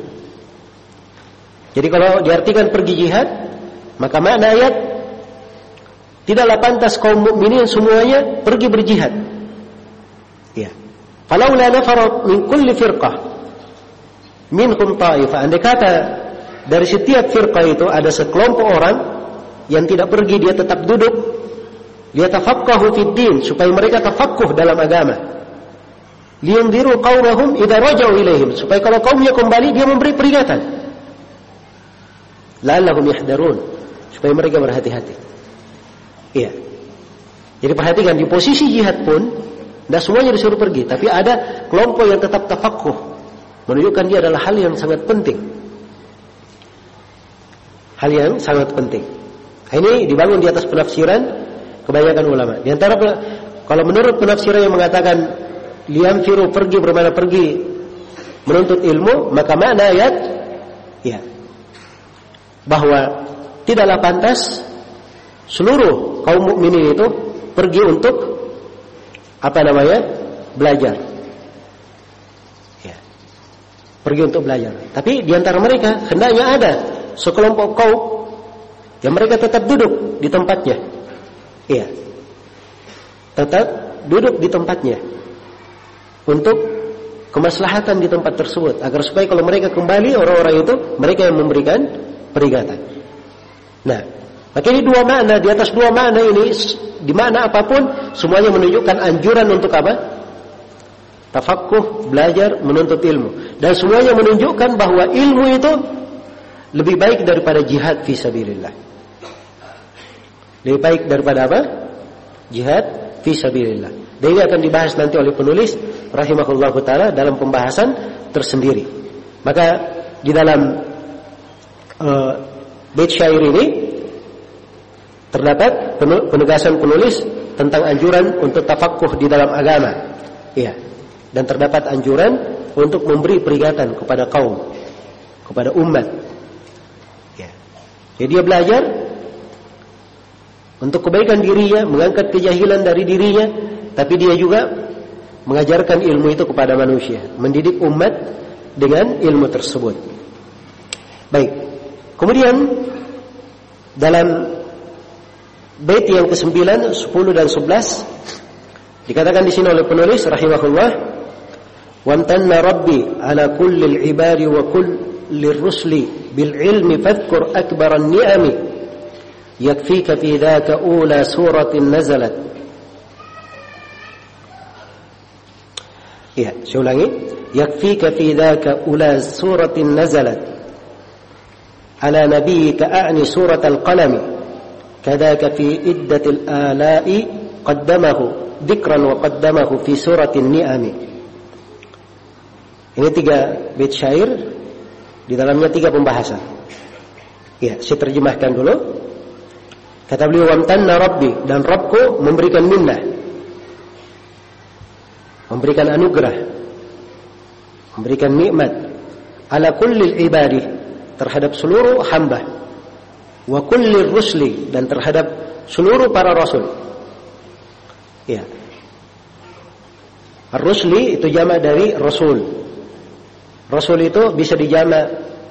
Jadi kalau diartikan pergi jihad, maka makna ayat tidaklah pantas kaum mukminin semuanya pergi berjihad. Ya. Falaula nafara min kulli firqah minhum ta'ifah. Andai kata dari setiap firqah itu ada sekelompok orang yang tidak pergi, dia tetap duduk, dia tafaqahu fid din, supaya mereka tafaqquh dalam agama. Liyundiru qaumahum idza raja'u ilaihim, supaya kalau kaumnya kembali dia memberi peringatan. La'allahum yahdarun, supaya mereka berhati-hati. Iya. Jadi perhatikan, di posisi jihad pun tidak semuanya disuruh pergi, tapi ada kelompok yang tetap tafaqquh, menunjukkan dia adalah hal yang sangat penting. Hal yang sangat penting. Ini dibangun di atas penafsiran kebanyakan ulama. Di antara kalau menurut penafsiran yang mengatakan lianfiru, pergi bermakna pergi menuntut ilmu, maka makna ayat ya bahwa tidaklah pantas seluruh kaum mukminin itu pergi untuk belajar. Ya. Pergi untuk belajar. Tapi di antara mereka hendaknya ada sekelompok kaum yang mereka tetap duduk di tempatnya. Iya. Tetap duduk di tempatnya untuk kemaslahatan di tempat tersebut, agar supaya kalau mereka kembali, orang-orang itu mereka yang memberikan peringatan. Nah, maka ini dua makna, di atas dua makna ini, di makna apapun semuanya menunjukkan anjuran untuk apa? Tafaqquh, belajar, menuntut ilmu. Dan semuanya menunjukkan bahwa ilmu itu lebih baik daripada jihad fi sabilillah. Lebih baik daripada apa? Jihad fi sabilillah. Dan ini akan dibahas nanti oleh penulis rahimahullahu taala dalam pembahasan tersendiri. Maka di dalam bait syair ini terdapat penegasan penulis tentang anjuran untuk tafaqquh di dalam agama. Iya. Dan terdapat anjuran untuk memberi peringatan kepada kaum, kepada umat. Ya. Jadi dia belajar untuk kebaikan dirinya, mengangkat kejahilan dari dirinya, tapi dia juga mengajarkan ilmu itu kepada manusia, mendidik umat dengan ilmu tersebut. Baik. Kemudian dalam bait yang ke-9, 10 dan 11 dikatakan di sini oleh penulis rahimahullah, "Wamtanna rabbi ala kulli al-ibadi wa kulli ar-rusuli bil ilmi fadhkur akbar an-ni'ami yakfika fi dhaka ula suratin nazalat." Ya, saya ulangi. Yakfika fi dhaka ula suratin nazalat ala nabiyyika a'ni surat al-qalam kadhaka fi iddatil ala'i qaddamahu dzikran wa qaddamahu fi suratin ni'ami. Ini 3 bait syair, di dalamnya 3 pembahasan. Ya, saya terjemahkan dulu. Kata beliau, "Wamtanna rabbi," dan Rabbku memberikan minnah, memberikan anugerah, memberikan nikmat, ala kulli ibadi, terhadap seluruh hamba, wa kulli rusli, dan terhadap seluruh para rasul. Ya. Ar-rusli itu jamak dari rasul. Rasul itu bisa dijamak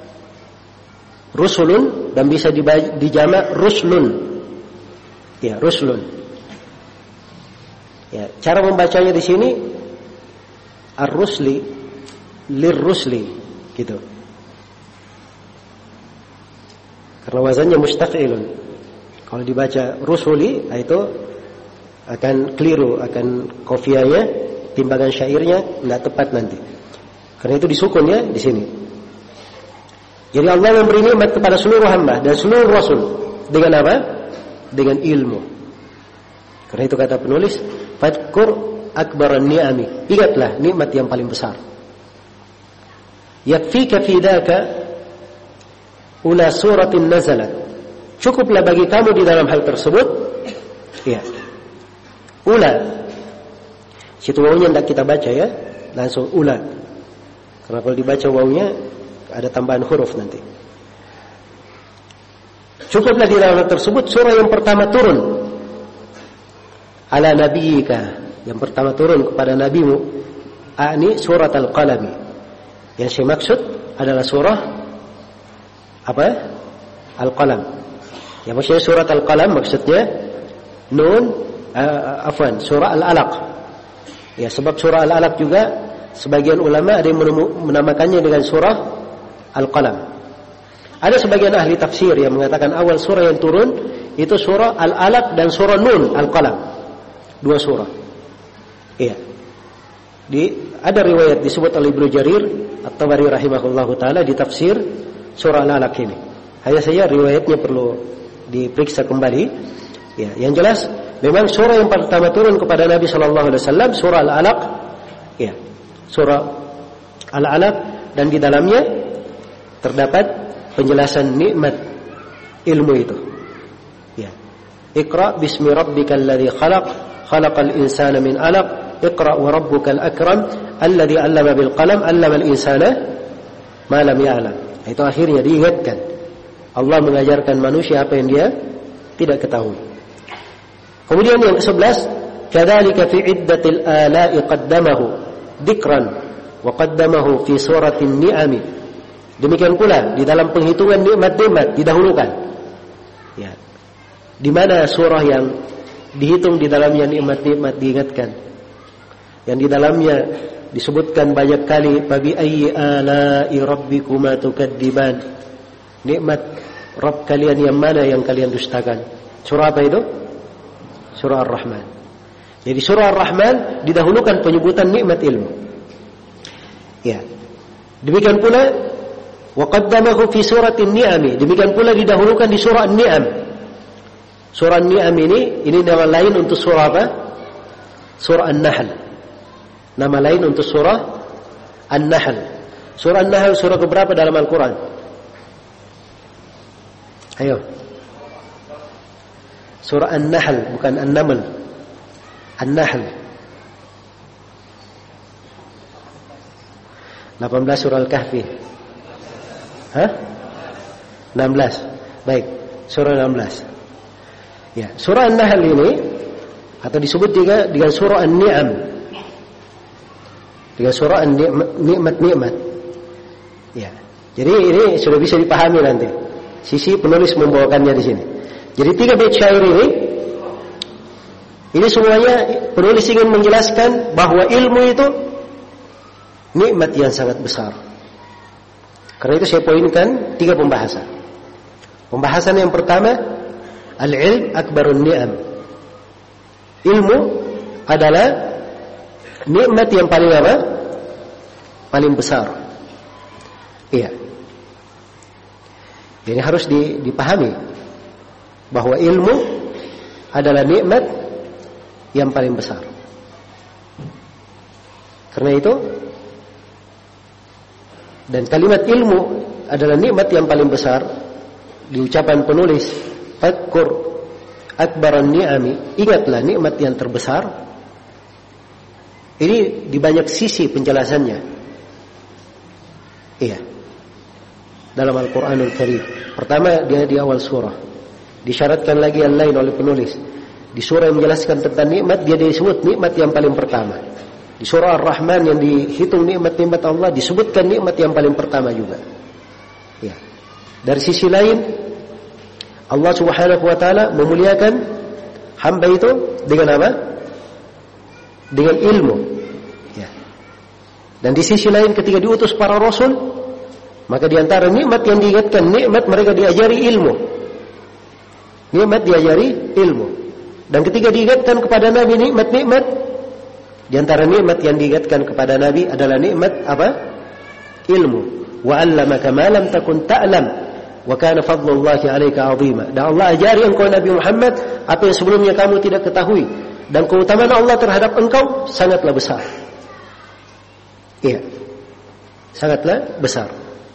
rusulun dan bisa dijamak ruslun. Ya, ruslun. Ya, cara membacanya di sini ar-rusli lir-rusli gitu. Karena wazannya mustaf'ilun. Kalau dibaca rusuli, itu akan keliru, akan qafiyahnya, timbangan syairnya enggak tepat nanti. Karena itu disukun ya di sini. Jadi Allah memberi nikmat kepada seluruh hamba dan seluruh rasul dengan apa? Dengan ilmu. Karena itu kata penulis, fadhkur akbaran ni'ami, ingatlah nikmat yang paling besar. Yakfika fi dzaka ula suratin nazalat, cukuplah bagi kamu di dalam hal tersebut. Ya. Ula, situ wawunya tidak kita baca ya, langsung ula. Karena kalau dibaca wawunya ada tambahan huruf nanti. Cukuplah di dalam hal tersebut surah yang pertama turun ala nabiyyika, yang pertama turun kepada nabimu, ani surat al-qalami. Yang saya maksud adalah surah apa? Al-qalam. Yang maksudnya surat al-qalam maksudnya surah Al-Alaq. Ya, sebab surah Al-Alaq juga sebagian ulama ada yang menamakannya dengan surah Al-Qalam. Ada sebagian ahli tafsir yang mengatakan awal surah yang turun itu surah Al-Alaq dan surah Nun Al-Qalam. 2 surah. Iya. Ada riwayat disebut oleh Ibnu Jarir At-Tabari rahimahullahu taala di tafsir surah Al-Alaq ini. Hanya saja riwayatnya perlu diperiksa kembali. Ya, yang jelas memang surah yang pertama turun kepada Nabi sallallahu alaihi wasallam surah Al-Alaq. Ya. Surah Al-Alaq dan di dalamnya terdapat penjelasan nikmat ilmu itu. Ya. Iqra bismi rabbikal ladzi khalaq, khalaqal insana min 'alaq, iqra wa rabbukal akram, alladzi 'allama bil qalam, 'allamal insana ma lam ya'lam. Itu akhirnya diingatkan. Allah mengajarkan manusia apa yang dia tidak ketahui. Kemudian yang ke-11, kadzalika fi iddatil ala'i qaddamahu dzikran wa qaddamahu fi suratin ni'ami. Demikian pula di dalam penghitungan nikmat-nikmat didahulukan. Ya. Di mana surah yang dihitung di dalamnya nikmat-nikmat diingatkan. Yang di dalamnya disebutkan banyak kali fabi ayyi ala'i rabbikuma tukadziban. Nikmat Rabb kalian yang mana yang kalian dustakan? Surah apa itu? Surah Ar-Rahman. Jadi surah Ar-Rahman didahulukan penyebutan nikmat ilmu. Ya. Demikian pula wa qaddamahu fi suratin ni'ami. Demikian pula didahulukan di surah An-Ni'am. Surah An-Ni'am ini nama lain untuk surah apa? Surah An-Nahl. Nama lain untuk surah An-Nahl. Surah An-Nahl surah keberapa dalam Al-Quran? Ayo. Surah An-Nahl bukan An-Naml. An-Nahl. 18 surah Al-Kahfi. Hah? 16. Baik, surah 16. Ya, surah An-Nahl ini atau disebut juga dengan surah An-Ni'am. Dengan surah An-Nikmat-nikmat. Ya. Jadi ini sudah bisa dipahami nanti. Sisi penulis membawakannya di sini. Jadi 3 bait syair ini semuanya penulis ingin menjelaskan bahwa ilmu itu nikmat yang sangat besar. Karena itu saya poinkan 3 pembahasan. Pembahasan yang pertama, al-ilm akbarun ni'am. Ilmu adalah nikmat yang paling apa? Paling besar. Iya. Ini harus dipahami bahwa ilmu adalah nikmat yang paling besar. Karena itu dan kalimat ilmu adalah nikmat yang paling besar di ucapan penulis fadkur akbaran ni'ami, ingatlah nikmat yang terbesar. Ini di banyak sisi penjelasannya. Iya. Dalam Al-Quranul Karim. Pertama dia di awal surah. Disyaratkan lagi yang lain oleh penulis. Di surah yang menjelaskan tentang nikmat dia disebut nikmat yang paling pertama. Di surah Ar-Rahman yang dihitung nikmat-nikmat Allah disebutkan nikmat yang paling pertama juga. Ya. Dari sisi lain Allah Subhanahu wa taala memuliakan hamba itu dengan apa? Dengan ilmu. Ya. Dan di sisi lain ketika diutus para rasul, maka di antara nikmat yang diingatkan, nikmat mereka diajari ilmu. Nikmat diajari ilmu. Dan ketika diingatkan kepada Nabi nikmat-nikmat, di antara nikmat yang diingatkan kepada Nabi adalah nikmat apa? Ilmu. Wa 'allamaka ma lam takun ta'lam wa kana fadlullahi 'alaika 'azima. Dan Allah ajari engkau Nabi Muhammad apa yang sebelumnya kamu tidak ketahui, dan keutamaan Allah terhadap engkau sangatlah besar. Iya. Sangatlah besar.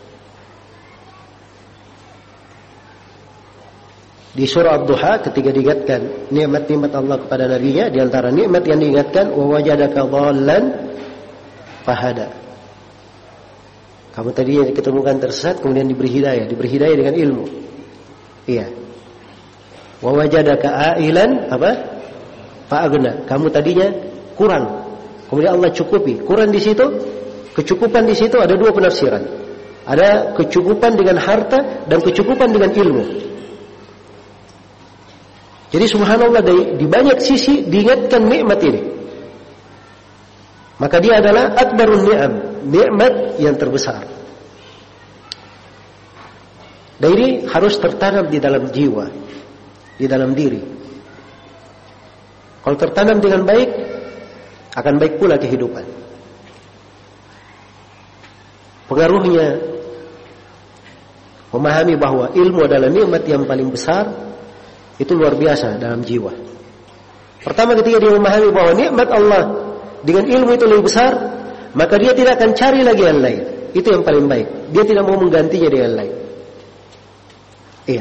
Di surah Ad-Duha ketika diingatkan nikmat-nikmat Allah kepada nabinya, di antara nikmat yang diingatkan wa wajadaka dhallan fahada. Kamu tadinya diketemukan tersesat kemudian diberi hidayah dengan ilmu. Iya. Wa wajadaka ailan apa? Fa'agna. Kamu tadinya kurang, kemudian Allah cukupi. Kurang di situ, kecukupan di situ ada 2 penafsiran. Ada kecukupan dengan harta dan kecukupan dengan ilmu. Jadi subhanallah di banyak sisi diingatkan nikmat ini. Maka dia adalah akbarun ni'am, nikmat yang terbesar. Dan ini harus tertanam di dalam jiwa, di dalam diri. Kalau tertanam dengan baik, akan baik pula kehidupan. Pengaruhnya memahami bahwa ilmu adalah nikmat yang paling besar, itu luar biasa dalam jiwa. Pertama, ketika dia memahami bahwa nikmat Allah dengan ilmu itu lebih besar, maka dia tidak akan cari lagi yang lain. Itu yang paling baik. Dia tidak mau menggantinya dengan lain. Iya.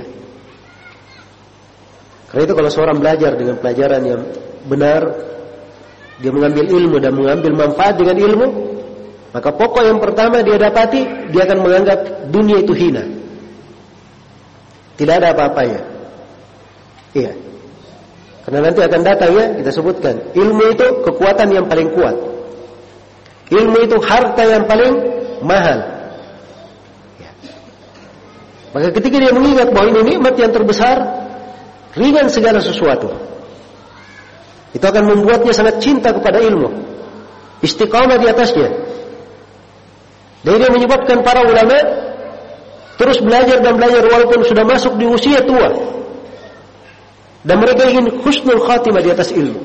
Karena itu kalau seorang belajar dengan pelajaran yang benar, dia mengambil ilmu dan mengambil manfaat dengan ilmu, maka pokok yang pertama dia dapati, dia akan menganggap dunia itu hina. Tidak ada apa-apanya. Iya. Karena nanti akan datang ya, kita sebutkan, ilmu itu kekuatan yang paling kuat. Ilmu itu harta yang paling mahal. Ya. Maka ketika dia mengingat bahwa ini nikmat yang terbesar, ringan segala sesuatu, itu akan membuatnya sangat cinta kepada ilmu, istiqamah di atasnya. Dan ini menyebabkan para ulama terus belajar dan belajar walaupun sudah masuk di usia tua. Dan mereka ingin husnul khatimah di atas ilmu.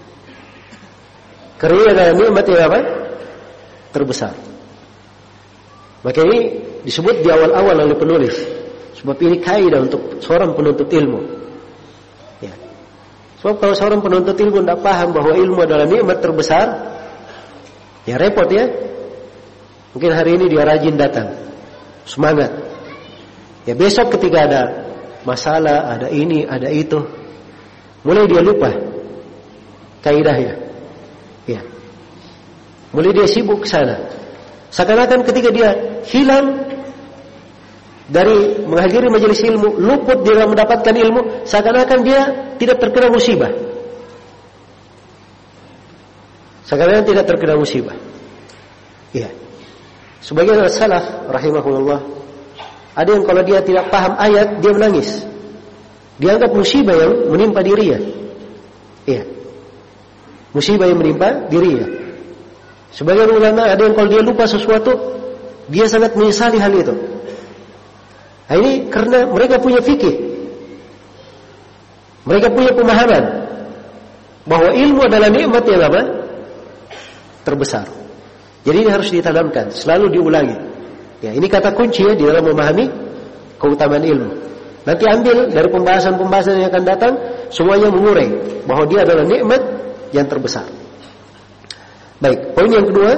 Karena ini adalah nikmat yang apa? Terbesar. Maka ini disebut di awal-awal oleh penulis. Sebab ini kaidah untuk seorang penuntut ilmu. Ya. Sebab kalau seorang penuntut ilmu tidak paham bahwa ilmu adalah nikmat terbesar, ya repot ya. Mungkin hari ini dia rajin datang, semangat. Ya besok ketika ada masalah, ada ini, ada itu, mulai dia lupa kaidahnya. Ya. Mulai dia sibuk ke sana. Seakan-akan ketika dia hilang dari menghadiri majelis ilmu, luput dia mendapatkan ilmu, seakan-akan dia tidak terkena musibah. Seakan-akan tidak terkena musibah. Iya. Sebagian salaf rahimahullah, ada yang kalau dia tidak paham ayat, dia menangis. Dianggap musibah yang menimpa dirinya. Iya. Musibah yang menimpa dirinya. Sebagian ulama ada yang kalau dia lupa sesuatu, dia sangat menyesali hal itu. Nah, ini karena mereka punya fikih. Mereka punya pemahaman bahwa ilmu adalah nikmat yang apa? Terbesar. Jadi ini harus ditanamkan, selalu diulangi. Ya, ini kata kunci ya di dalam memahami keutamaan ilmu. Nanti ambil dari pembahasan-pembahasan yang akan datang, semuanya mengurai bahwa dia adalah nikmat yang terbesar. Baik, poin yang kedua,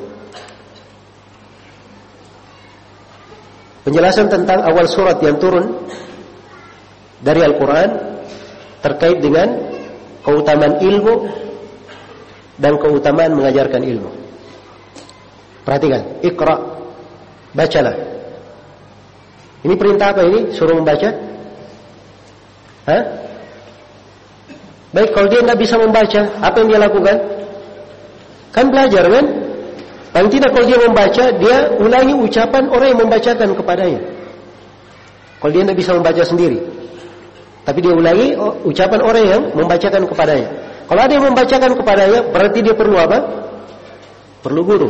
penjelasan tentang awal surat yang turun dari Al-Quran terkait dengan keutamaan ilmu dan keutamaan mengajarkan ilmu. Perhatikan, Iqra, bacalah. Ini perintah apa ini? Suruh membaca? Hah? Baik, kalau dia tidak bisa membaca, apa yang dia lakukan? Kan belajar kan? Paling tidak kalau dia membaca, dia ulangi ucapan orang yang membacakan kepadanya. Kalau dia tidak bisa membaca sendiri, tapi dia ulangi ucapan orang yang membacakan kepadanya. Kalau ada yang membacakan kepadanya, berarti dia perlu apa? Perlu guru.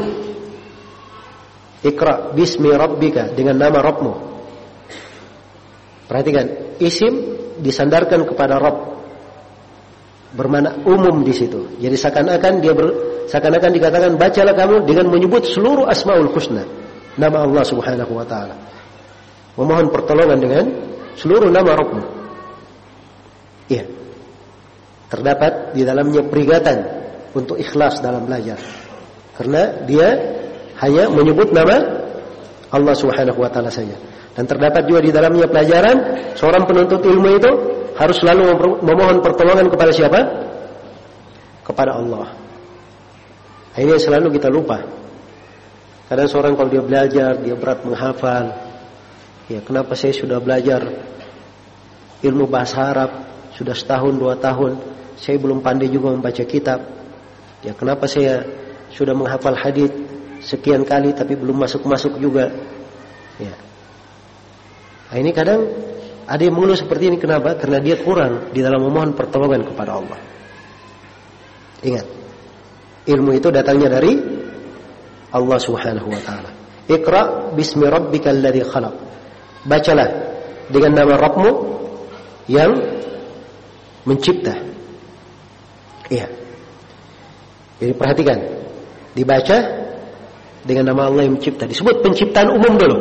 Iqra bismi rabbika, dengan nama Rabbmu. Perhatikan, isim disandarkan kepada Rabb, bermakna umum di situ. Jadi seakan-akan dikatakan bacalah kamu dengan menyebut seluruh asmaul husna, nama Allah Subhanahu wa taala. Memohon pertolongan dengan seluruh nama Rabbmu. Iya. Terdapat di dalamnya peringatan untuk ikhlas dalam belajar. Karena dia hanya menyebut nama Allah Subhanahu wa taala saja. Dan terdapat juga di dalamnya pelajaran seorang penuntut ilmu itu harus selalu memohon pertolongan kepada siapa? Kepada Allah. Ini selalu kita lupa. Kadang seorang kalau dia belajar, dia berat menghafal. Ya, kenapa saya sudah belajar ilmu bahasa Arab sudah setahun, 2 tahun, saya belum pandai juga membaca kitab. Ya, kenapa saya sudah menghafal hadits sekian kali tapi belum masuk-masuk juga. Ya. Nah, ini kadang Ada yang mengeluh seperti ini, kenapa? Karena dia kurang di dalam memohon pertolongan kepada Allah. Ingat, ilmu itu datangnya dari Allah Subhanahu wa taala. Iqra bismi rabbikal ladzi khalaq. Bacalah dengan nama Rabbmu yang mencipta. Iya. Jadi perhatikan, dibaca dengan nama Allah yang mencipta. Disebut penciptaan umum dulu.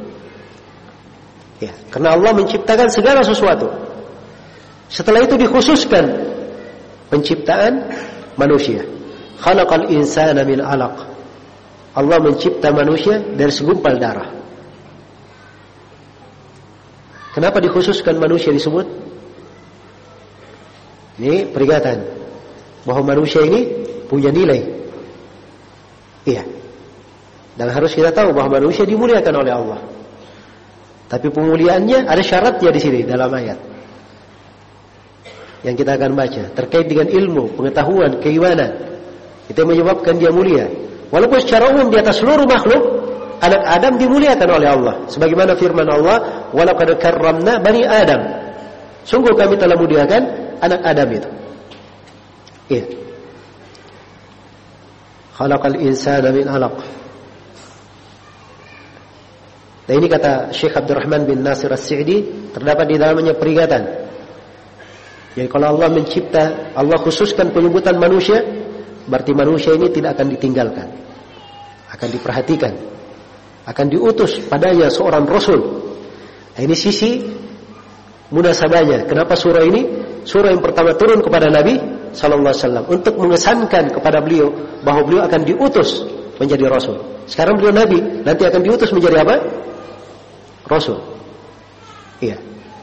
Ya, karena Allah menciptakan segala sesuatu. Setelah itu dikhususkan penciptaan manusia. Khalaqal insana min 'alaq. Allah mencipta manusia dari segumpal darah. Kenapa dikhususkan manusia disebut? Ini peringatan bahwa manusia ini punya nilai. Iya. Dan harus kita tahu bahwa manusia dimuliakan oleh Allah. Tapi pemuliaannya ada syaratnya di sini dalam ayat yang kita akan baca terkait dengan ilmu, pengetahuan, keimanan. Itu yang menyebabkan dia mulia. Walaupun secara umum di atas seluruh makhluk, anak Adam dimuliakan oleh Allah. Sebagaimana firman Allah, "Walaqad karramna bani Adam." Sungguh kami telah muliakan anak Adam itu. Iya. Khalaqal insana min 'alaq. Dan ini kata Syekh Abdurrahman bin Nasir As-Sa'di, terdapat di dalamnya peringatan. Jadi kalau Allah mencipta, Allah khususkan penyebutan manusia, berarti manusia ini tidak akan ditinggalkan, akan diperhatikan, akan diutus padanya seorang Rasul. Nah, ini sisi munasabahnya. Kenapa surah ini? Surah yang pertama turun kepada Nabi Sallallahu Alaihi Wasallam untuk mengesankan kepada beliau bahwa beliau akan diutus menjadi Rasul. Sekarang beliau Nabi, nanti akan diutus menjadi apa? Rasul. Iya.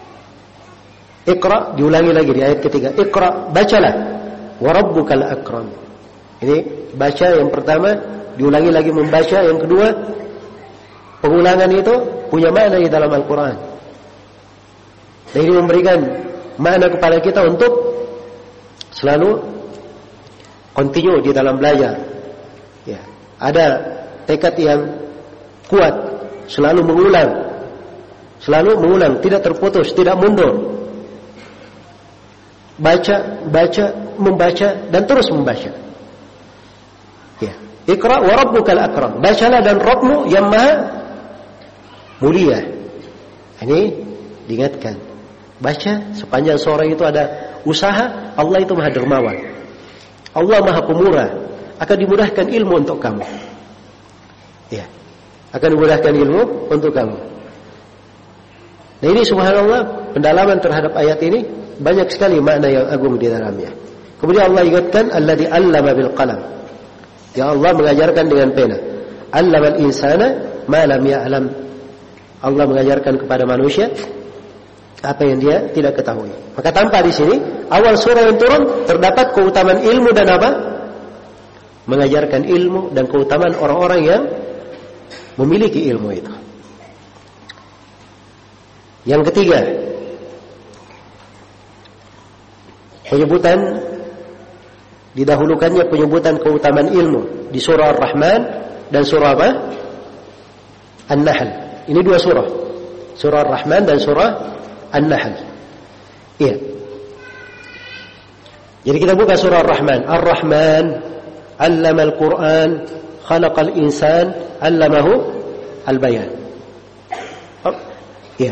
Iqra, diulangi lagi di ayat ketiga. Iqra, bacalah. Wa rabbukal akram. Ini baca yang pertama, diulangi lagi membaca. Yang kedua, pengulangan itu punya makna di dalam Al-Quran. Dan ini memberikan makna kepada kita untuk selalu continue di dalam belajar. Ya, ada tekad yang kuat, selalu mengulang, tidak terputus, tidak mundur. Baca, membaca dan terus membaca. Ya, Iqra wa rabbukal akram. Bacalah dan Rabbmu yang maha mulia. Ini diingatkan. Baca sepanjang sore itu ada usaha. Allah itu maha dermawan. Allah maha pemurah. Akan dimudahkan ilmu untuk kamu. Ya, akan dimudahkan ilmu untuk kamu. Nah ini subhanallah, pendalaman terhadap ayat ini banyak sekali makna yang agung di dalamnya. Kemudian Allah ingatkan, alladzi 'allama bil qalam. Ya Allah mengajarkan dengan pena. 'Allamal insana ma lam ya'lam. Allah mengajarkan kepada manusia apa yang dia tidak ketahui. Maka tanpa di sini awal surah yang turun terdapat keutamaan ilmu dan apa? Mengajarkan ilmu dan keutamaan orang-orang yang memiliki ilmu itu. Yang ketiga, penyebutan didahulukannya penyebutan keutamaan ilmu di surah Ar-Rahman dan surah apa? An-Nahl. Ini dua surah. Surah Ar-Rahman dan surah An-Nahl. Iya. Jadi kita buka surah Ar-Rahman. Ar-Rahman 'allama al-Qur'an, khalaqal insan, 'allamahu al-bayan. Oh, iya.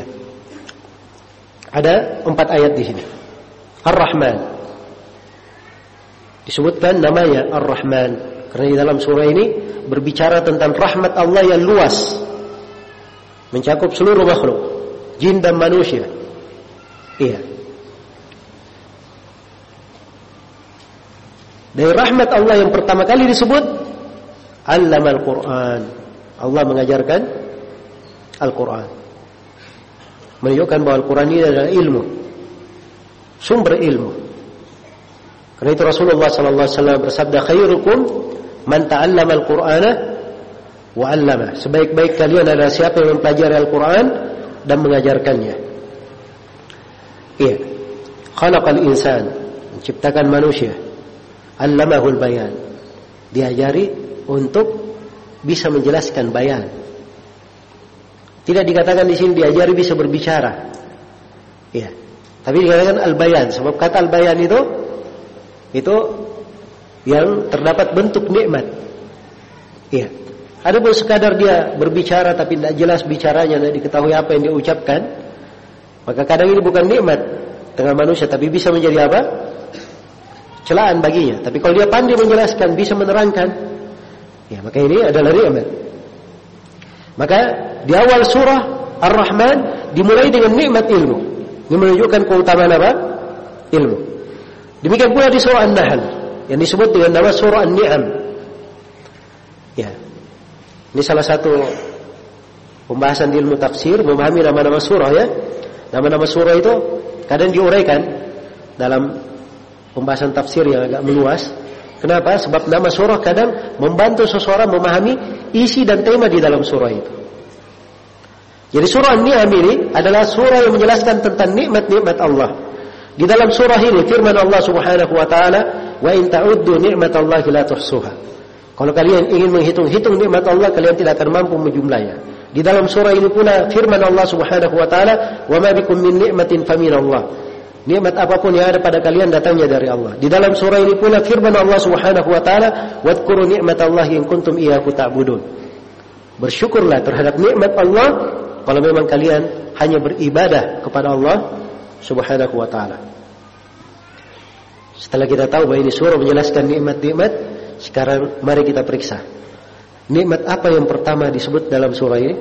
Ada 4 ayat di sini. Ar-Rahman. Disebutkan namanya Ar-Rahman karena di dalam surah ini berbicara tentang rahmat Allah yang luas, mencakup seluruh makhluk, jin dan manusia. Iya. Dari rahmat Allah yang pertama kali disebut Allamal Quran. Allah mengajarkan Al-Quran. Menunjukkan bahwa Al-Quran ini adalah ilmu, sumber ilmu. Karena itu Rasulullah SAW bersabda, khairukum man ta'allama al-Qur'ana wa 'allama. Sebaik-baik kalian adalah siapa yang mempelajari Al-Quran dan mengajarkannya. Iya. Khalaqal insan, menciptakan manusia. 'Allamahul bayan. Diajari untuk bisa menjelaskan bayan. Tidak dikatakan di sini diajari bisa berbicara. Ya. Tapi dikatakan al-bayan, sebab kata al-bayan itu yang terdapat bentuk nikmat. Iya. Ada pun sekadar dia berbicara tapi tidak jelas bicaranya, tidak diketahui apa yang dia ucapkan, maka kadang ini bukan nikmat tengah manusia, tapi bisa menjadi apa? Celaan baginya. Tapi kalau dia pandai menjelaskan, bisa menerangkan, ya maka ini adalah nikmat. Maka di awal surah Ar-Rahman dimulai dengan nikmat ilmu. Ini menunjukkan keutamaan apa? Ilmu. Demikian pula di surah An-Nahl yang disebut dengan nama surah An-Ni'am. Ya. Ini salah satu pembahasan di ilmu tafsir, memahami nama-nama surah ya. Nama-nama surah itu kadang diuraikan dalam pembahasan tafsir yang agak meluas. Kenapa? Sebab nama surah kadang membantu seseorang memahami isi dan tema di dalam surah itu. Jadi surah An-Ni'am ini adalah surah yang menjelaskan tentang nikmat-nikmat Allah. Di dalam surah ini firman Allah Subhanahu wa taala, "Wa in ta'uddu ni'matallahi la tuhsuha." Kalau kalian ingin menghitung-hitung nikmat Allah, kalian tidak akan mampu menjumlahnya. Di dalam surah ini pula firman Allah Subhanahu wa taala, "Wa ma bikum min ni'matin faminallah." Nikmat apapun yang ada pada kalian datangnya dari Allah. Di dalam surah ini pula firman Allah Subhanahu wa taala, "Wadhkuru ni'matallahi in kuntum iyyahu ta'budun." Bersyukurlah terhadap nikmat Allah kalau memang kalian hanya beribadah kepada Allah Subhanahu wa taala. Setelah kita tahu bahwa ini surah menjelaskan nikmat-nikmat, sekarang mari kita periksa. Nikmat apa yang pertama disebut dalam surah ini?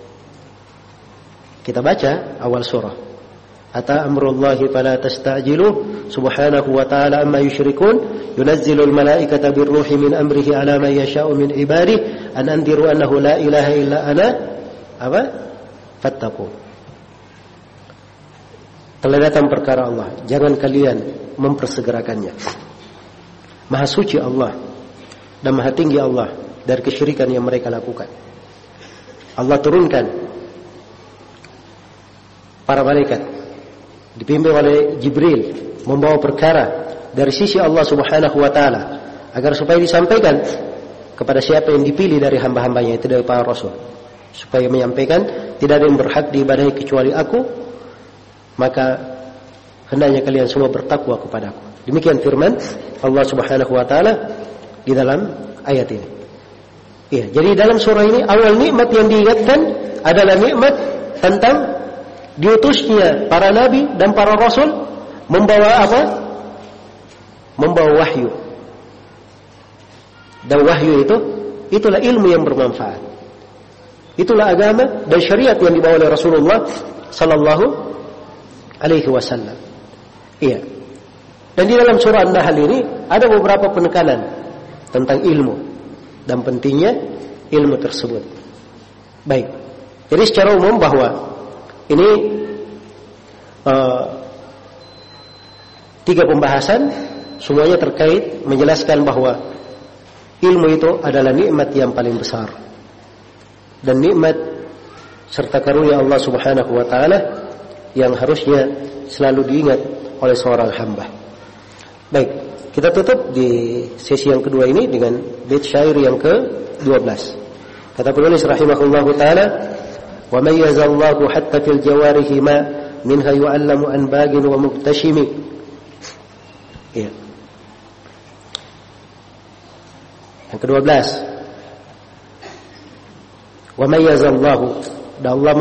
Kita baca awal surah. Ata amrullahi fala tasta'jilu subhanahu wa ta'ala amma yusyrikun yunazzilul malaikata birruhi min amrihi ala man yasha'u min ibadihi an anziru annahu la ilaha illa ana fattaqu. Telah datang perkara Allah, jangan kalian mempersegerakannya. Maha suci Allah dan maha tinggi Allah dari kesyirikan yang mereka lakukan. Allah turunkan para malaikat dipimpin oleh Jibril membawa perkara dari sisi Allah Subhanahu wa taala agar supaya disampaikan kepada siapa yang dipilih dari hamba-hambanya, itu dari para rasul, supaya menyampaikan tidak ada yang berhak diibadahi kecuali aku, maka hendaknya kalian semua bertakwa kepadaku. Demikian firman Allah Subhanahu wa taala di dalam ayat ini. Iya, jadi dalam surah ini awal nikmat yang diingatkan adalah nikmat tentang diutusnya para nabi dan para rasul membawa apa? Membawa wahyu. Dan wahyu itulah ilmu yang bermanfaat. Itulah agama dan syariat yang dibawa oleh Rasulullah sallallahu alaihi wasallam. Iya. Dan di dalam surah An-Nahl ini ada beberapa penekanan tentang ilmu dan pentingnya ilmu tersebut. Baik. Jadi secara umum bahwa ini 3 pembahasan semuanya terkait menjelaskan bahwa ilmu itu adalah nikmat yang paling besar dan nikmat serta karunia Allah Subhanahu wa taala yang harusnya selalu diingat oleh seorang hamba. Baik, kita tutup di sesi yang kedua ini dengan bait syair yang ke-12. Kata penulis rahimahullahu taala, wa mayyazallahu hatta fil jawarihi ma minha yu'allamu an bagin wa muktashimi. Ya. Yang ke-12. Wa mayyazallahu, dan Allah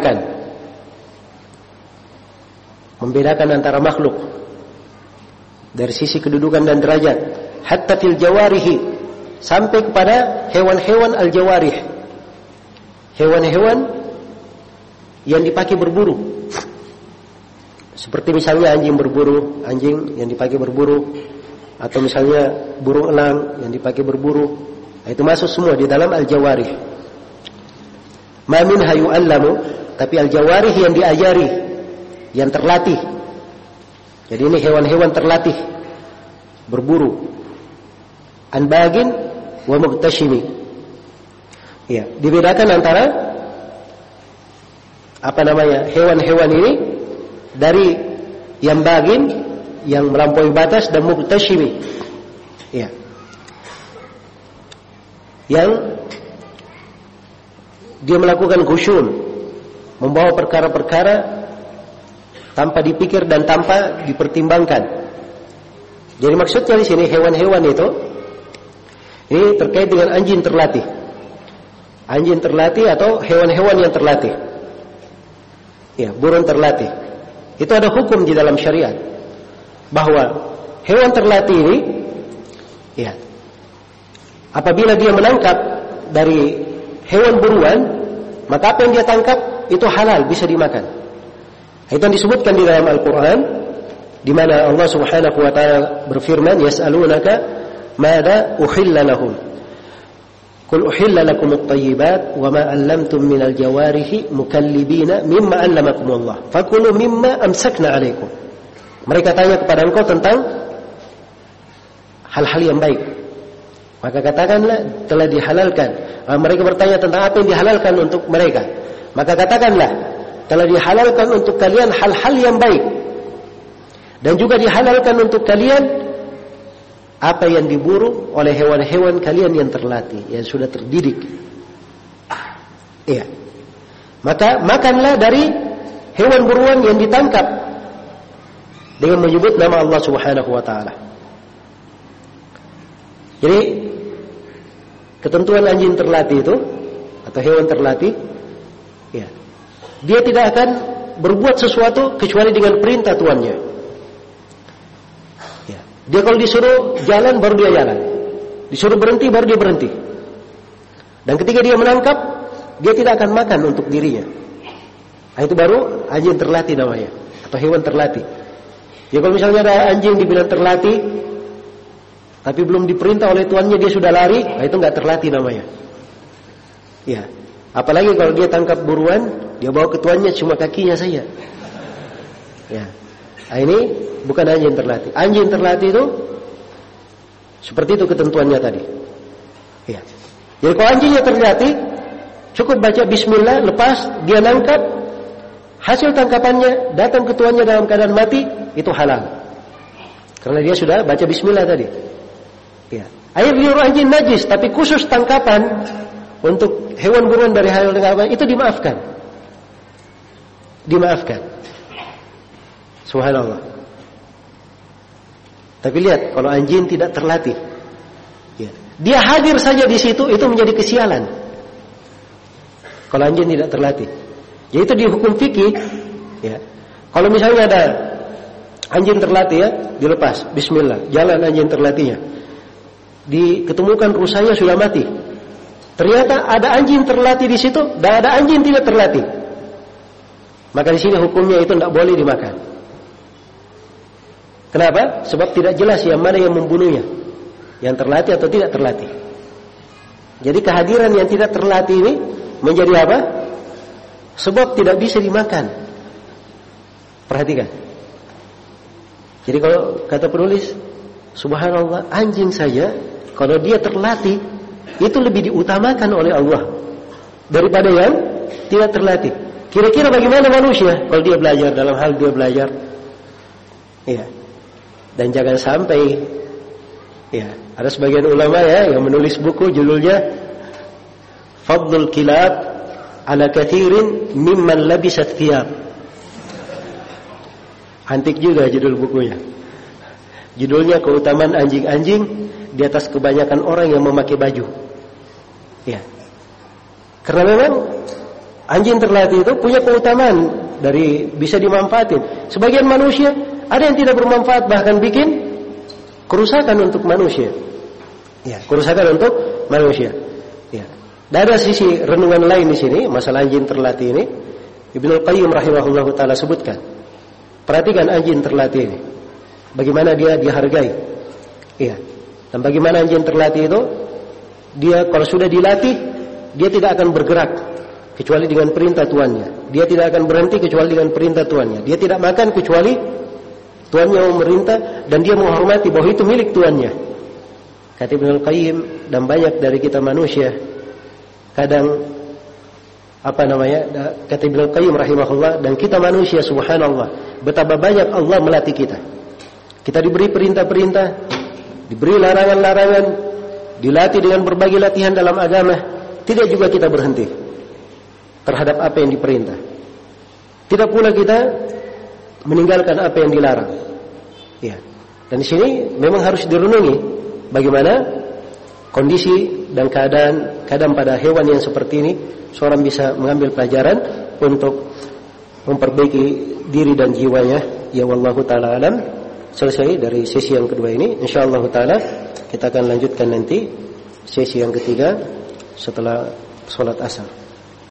membedakan antara makhluk dari sisi kedudukan dan derajat, hatta fil jawarihi, sampai kepada hewan-hewan al-jawarih, hewan-hewan yang dipakai berburu. Seperti misalnya anjing berburu, anjing yang dipakai berburu, atau misalnya burung elang yang dipakai berburu. Itu masuk semua di dalam al-jawarih. Ma minha yu'allamu, tapi al-jawarih yang diajari, yang terlatih. Jadi ini hewan-hewan terlatih berburu. Anbagin wa muktashimi. Ya, dibedakan antara hewan-hewan ini dari yang bagin, yang melampaui batas, dan muktashimi. Ya. Yang dia melakukan khusyun, membawa perkara-perkara tanpa dipikir dan tanpa dipertimbangkan. Jadi maksudnya di sini hewan-hewan itu ini terkait dengan anjing terlatih. Anjing terlatih atau hewan-hewan yang terlatih. Ya, burung terlatih. Itu ada hukum di dalam syariat bahwa hewan terlatih ini, ya, apabila dia menangkap dari hewan buruan, maka apa yang dia tangkap itu halal, bisa dimakan. Itu yang disebutkan di dalam Al-Quran, di mana Allah Subhanahu wa taala berfirman, "Yas'alunaka madza uhilla lahum." Qul uhilla lakumut thayyibat wa ma 'allamtum minal jawarihi mukallibina mimma 'allamakumullah. Fakulu mimma amsakna 'alaikum. Mereka tanya kepada engkau tentang hal-hal yang baik. Maka katakanlah telah dihalalkan. Mereka bertanya tentang apa yang dihalalkan untuk mereka. Maka katakanlah telah dihalalkan untuk kalian hal-hal yang baik. Dan juga dihalalkan untuk kalian apa yang diburu oleh hewan-hewan kalian yang terlatih, yang sudah terdidik. Iya. Maka makanlah dari hewan buruan yang ditangkap dengan menyebut nama Allah Subhanahu wa taala. Jadi ketentuan anjing terlatih itu atau hewan terlatih, ya, dia tidak akan berbuat sesuatu kecuali dengan perintah tuannya. Ya, dia kalau disuruh jalan baru dia jalan, disuruh berhenti baru dia berhenti. Dan ketika dia menangkap, dia tidak akan makan untuk dirinya. Nah, itu baru anjing terlatih namanya, atau hewan terlatih. Ya, kalau misalnya ada anjing dibilang terlatih, tapi belum diperintah oleh tuannya dia sudah lari, nah itu nggak terlatih namanya. Ya, apalagi kalau dia tangkap buruan, dia bawa ke tuannya cuma kakinya saja. Ya, nah ini bukan anjing terlatih. Anjing terlatih itu seperti itu ketentuannya tadi. Ya, jadi kalau anjingnya terlatih, cukup baca Bismillah, lepas dia nangkap, hasil tangkapannya datang ke tuannya dalam keadaan mati, itu halal. Karena dia sudah baca Bismillah tadi. Ya. Air liur anjing najis, tapi khusus tangkapan untuk hewan buruan dari hewan tangkapan itu dimaafkan. Dimaafkan. Subhanallah. Tapi lihat, kalau anjing tidak terlatih, ya, dia hadir saja di situ, itu menjadi kesialan. Kalau anjing tidak terlatih, yaitu di hukum fikih, ya, kalau misalnya ada anjing terlatih, ya, dilepas, Bismillah, jalan anjing terlatihnya. Diketemukan rusanya sudah mati. Ternyata ada anjing terlatih di situ dan ada anjing tidak terlatih. Maka di sini hukumnya itu tidak boleh dimakan. Kenapa? Sebab tidak jelas yang mana yang membunuhnya, yang terlatih atau tidak terlatih. Jadi kehadiran yang tidak terlatih ini menjadi apa? Sebab tidak bisa dimakan. Perhatikan. Jadi kalau kata penulis, subhanallah, anjing saja kalau dia terlatih itu lebih diutamakan oleh Allah daripada yang tidak terlatih. Kira-kira bagaimana manusia kalau dia belajar, dalam hal dia belajar? Ya. Dan jangan sampai, ya, ada sebagian ulama, ya, yang menulis buku judulnya Fadlul Kilab ala Kathirin Mimman Labisat Thiyab. Antik juga judul bukunya. Judulnya keutamaan anjing-anjing di atas kebanyakan orang yang memakai baju. Ya. Karena memang anjing terlatih itu punya keutamaan dari bisa dimanfaatin. Sebagian manusia ada yang tidak bermanfaat, bahkan bikin kerusakan untuk manusia. Ya, kerusakan untuk manusia. Ya. Dan ada sisi renungan lain di sini masalah anjing terlatih ini. Ibnu Qayyim rahimahullahu taala sebutkan. Perhatikan anjing terlatih ini. Bagaimana dia dihargai. Iya. Dan bagaimana anjing terlatih itu, dia kalau sudah dilatih, dia tidak akan bergerak kecuali dengan perintah tuannya. Dia tidak akan berhenti kecuali dengan perintah tuannya. Dia tidak makan kecuali tuannya memerintah, dan dia menghormati bahwa itu milik tuannya. Kata Ibnu Qayyim, dan banyak dari kita manusia kadang kata Ibnu Qayyim rahimahullah, dan kita manusia subhanallah, betapa banyak Allah melatih kita. Kita diberi perintah-perintah, diberi larangan-larangan, dilatih dengan berbagai latihan dalam agama. Tidak juga kita berhenti terhadap apa yang diperintah. Tidak pula kita meninggalkan apa yang dilarang. Ya. Dan di sini memang harus direnungi bagaimana kondisi dan keadaan pada hewan yang seperti ini, seorang bisa mengambil pelajaran untuk memperbaiki diri dan jiwanya. Ya wallahu taala alam. Selesai dari sesi yang kedua ini. Insyaallah taala kita akan lanjutkan nanti sesi yang ketiga setelah sholat asar.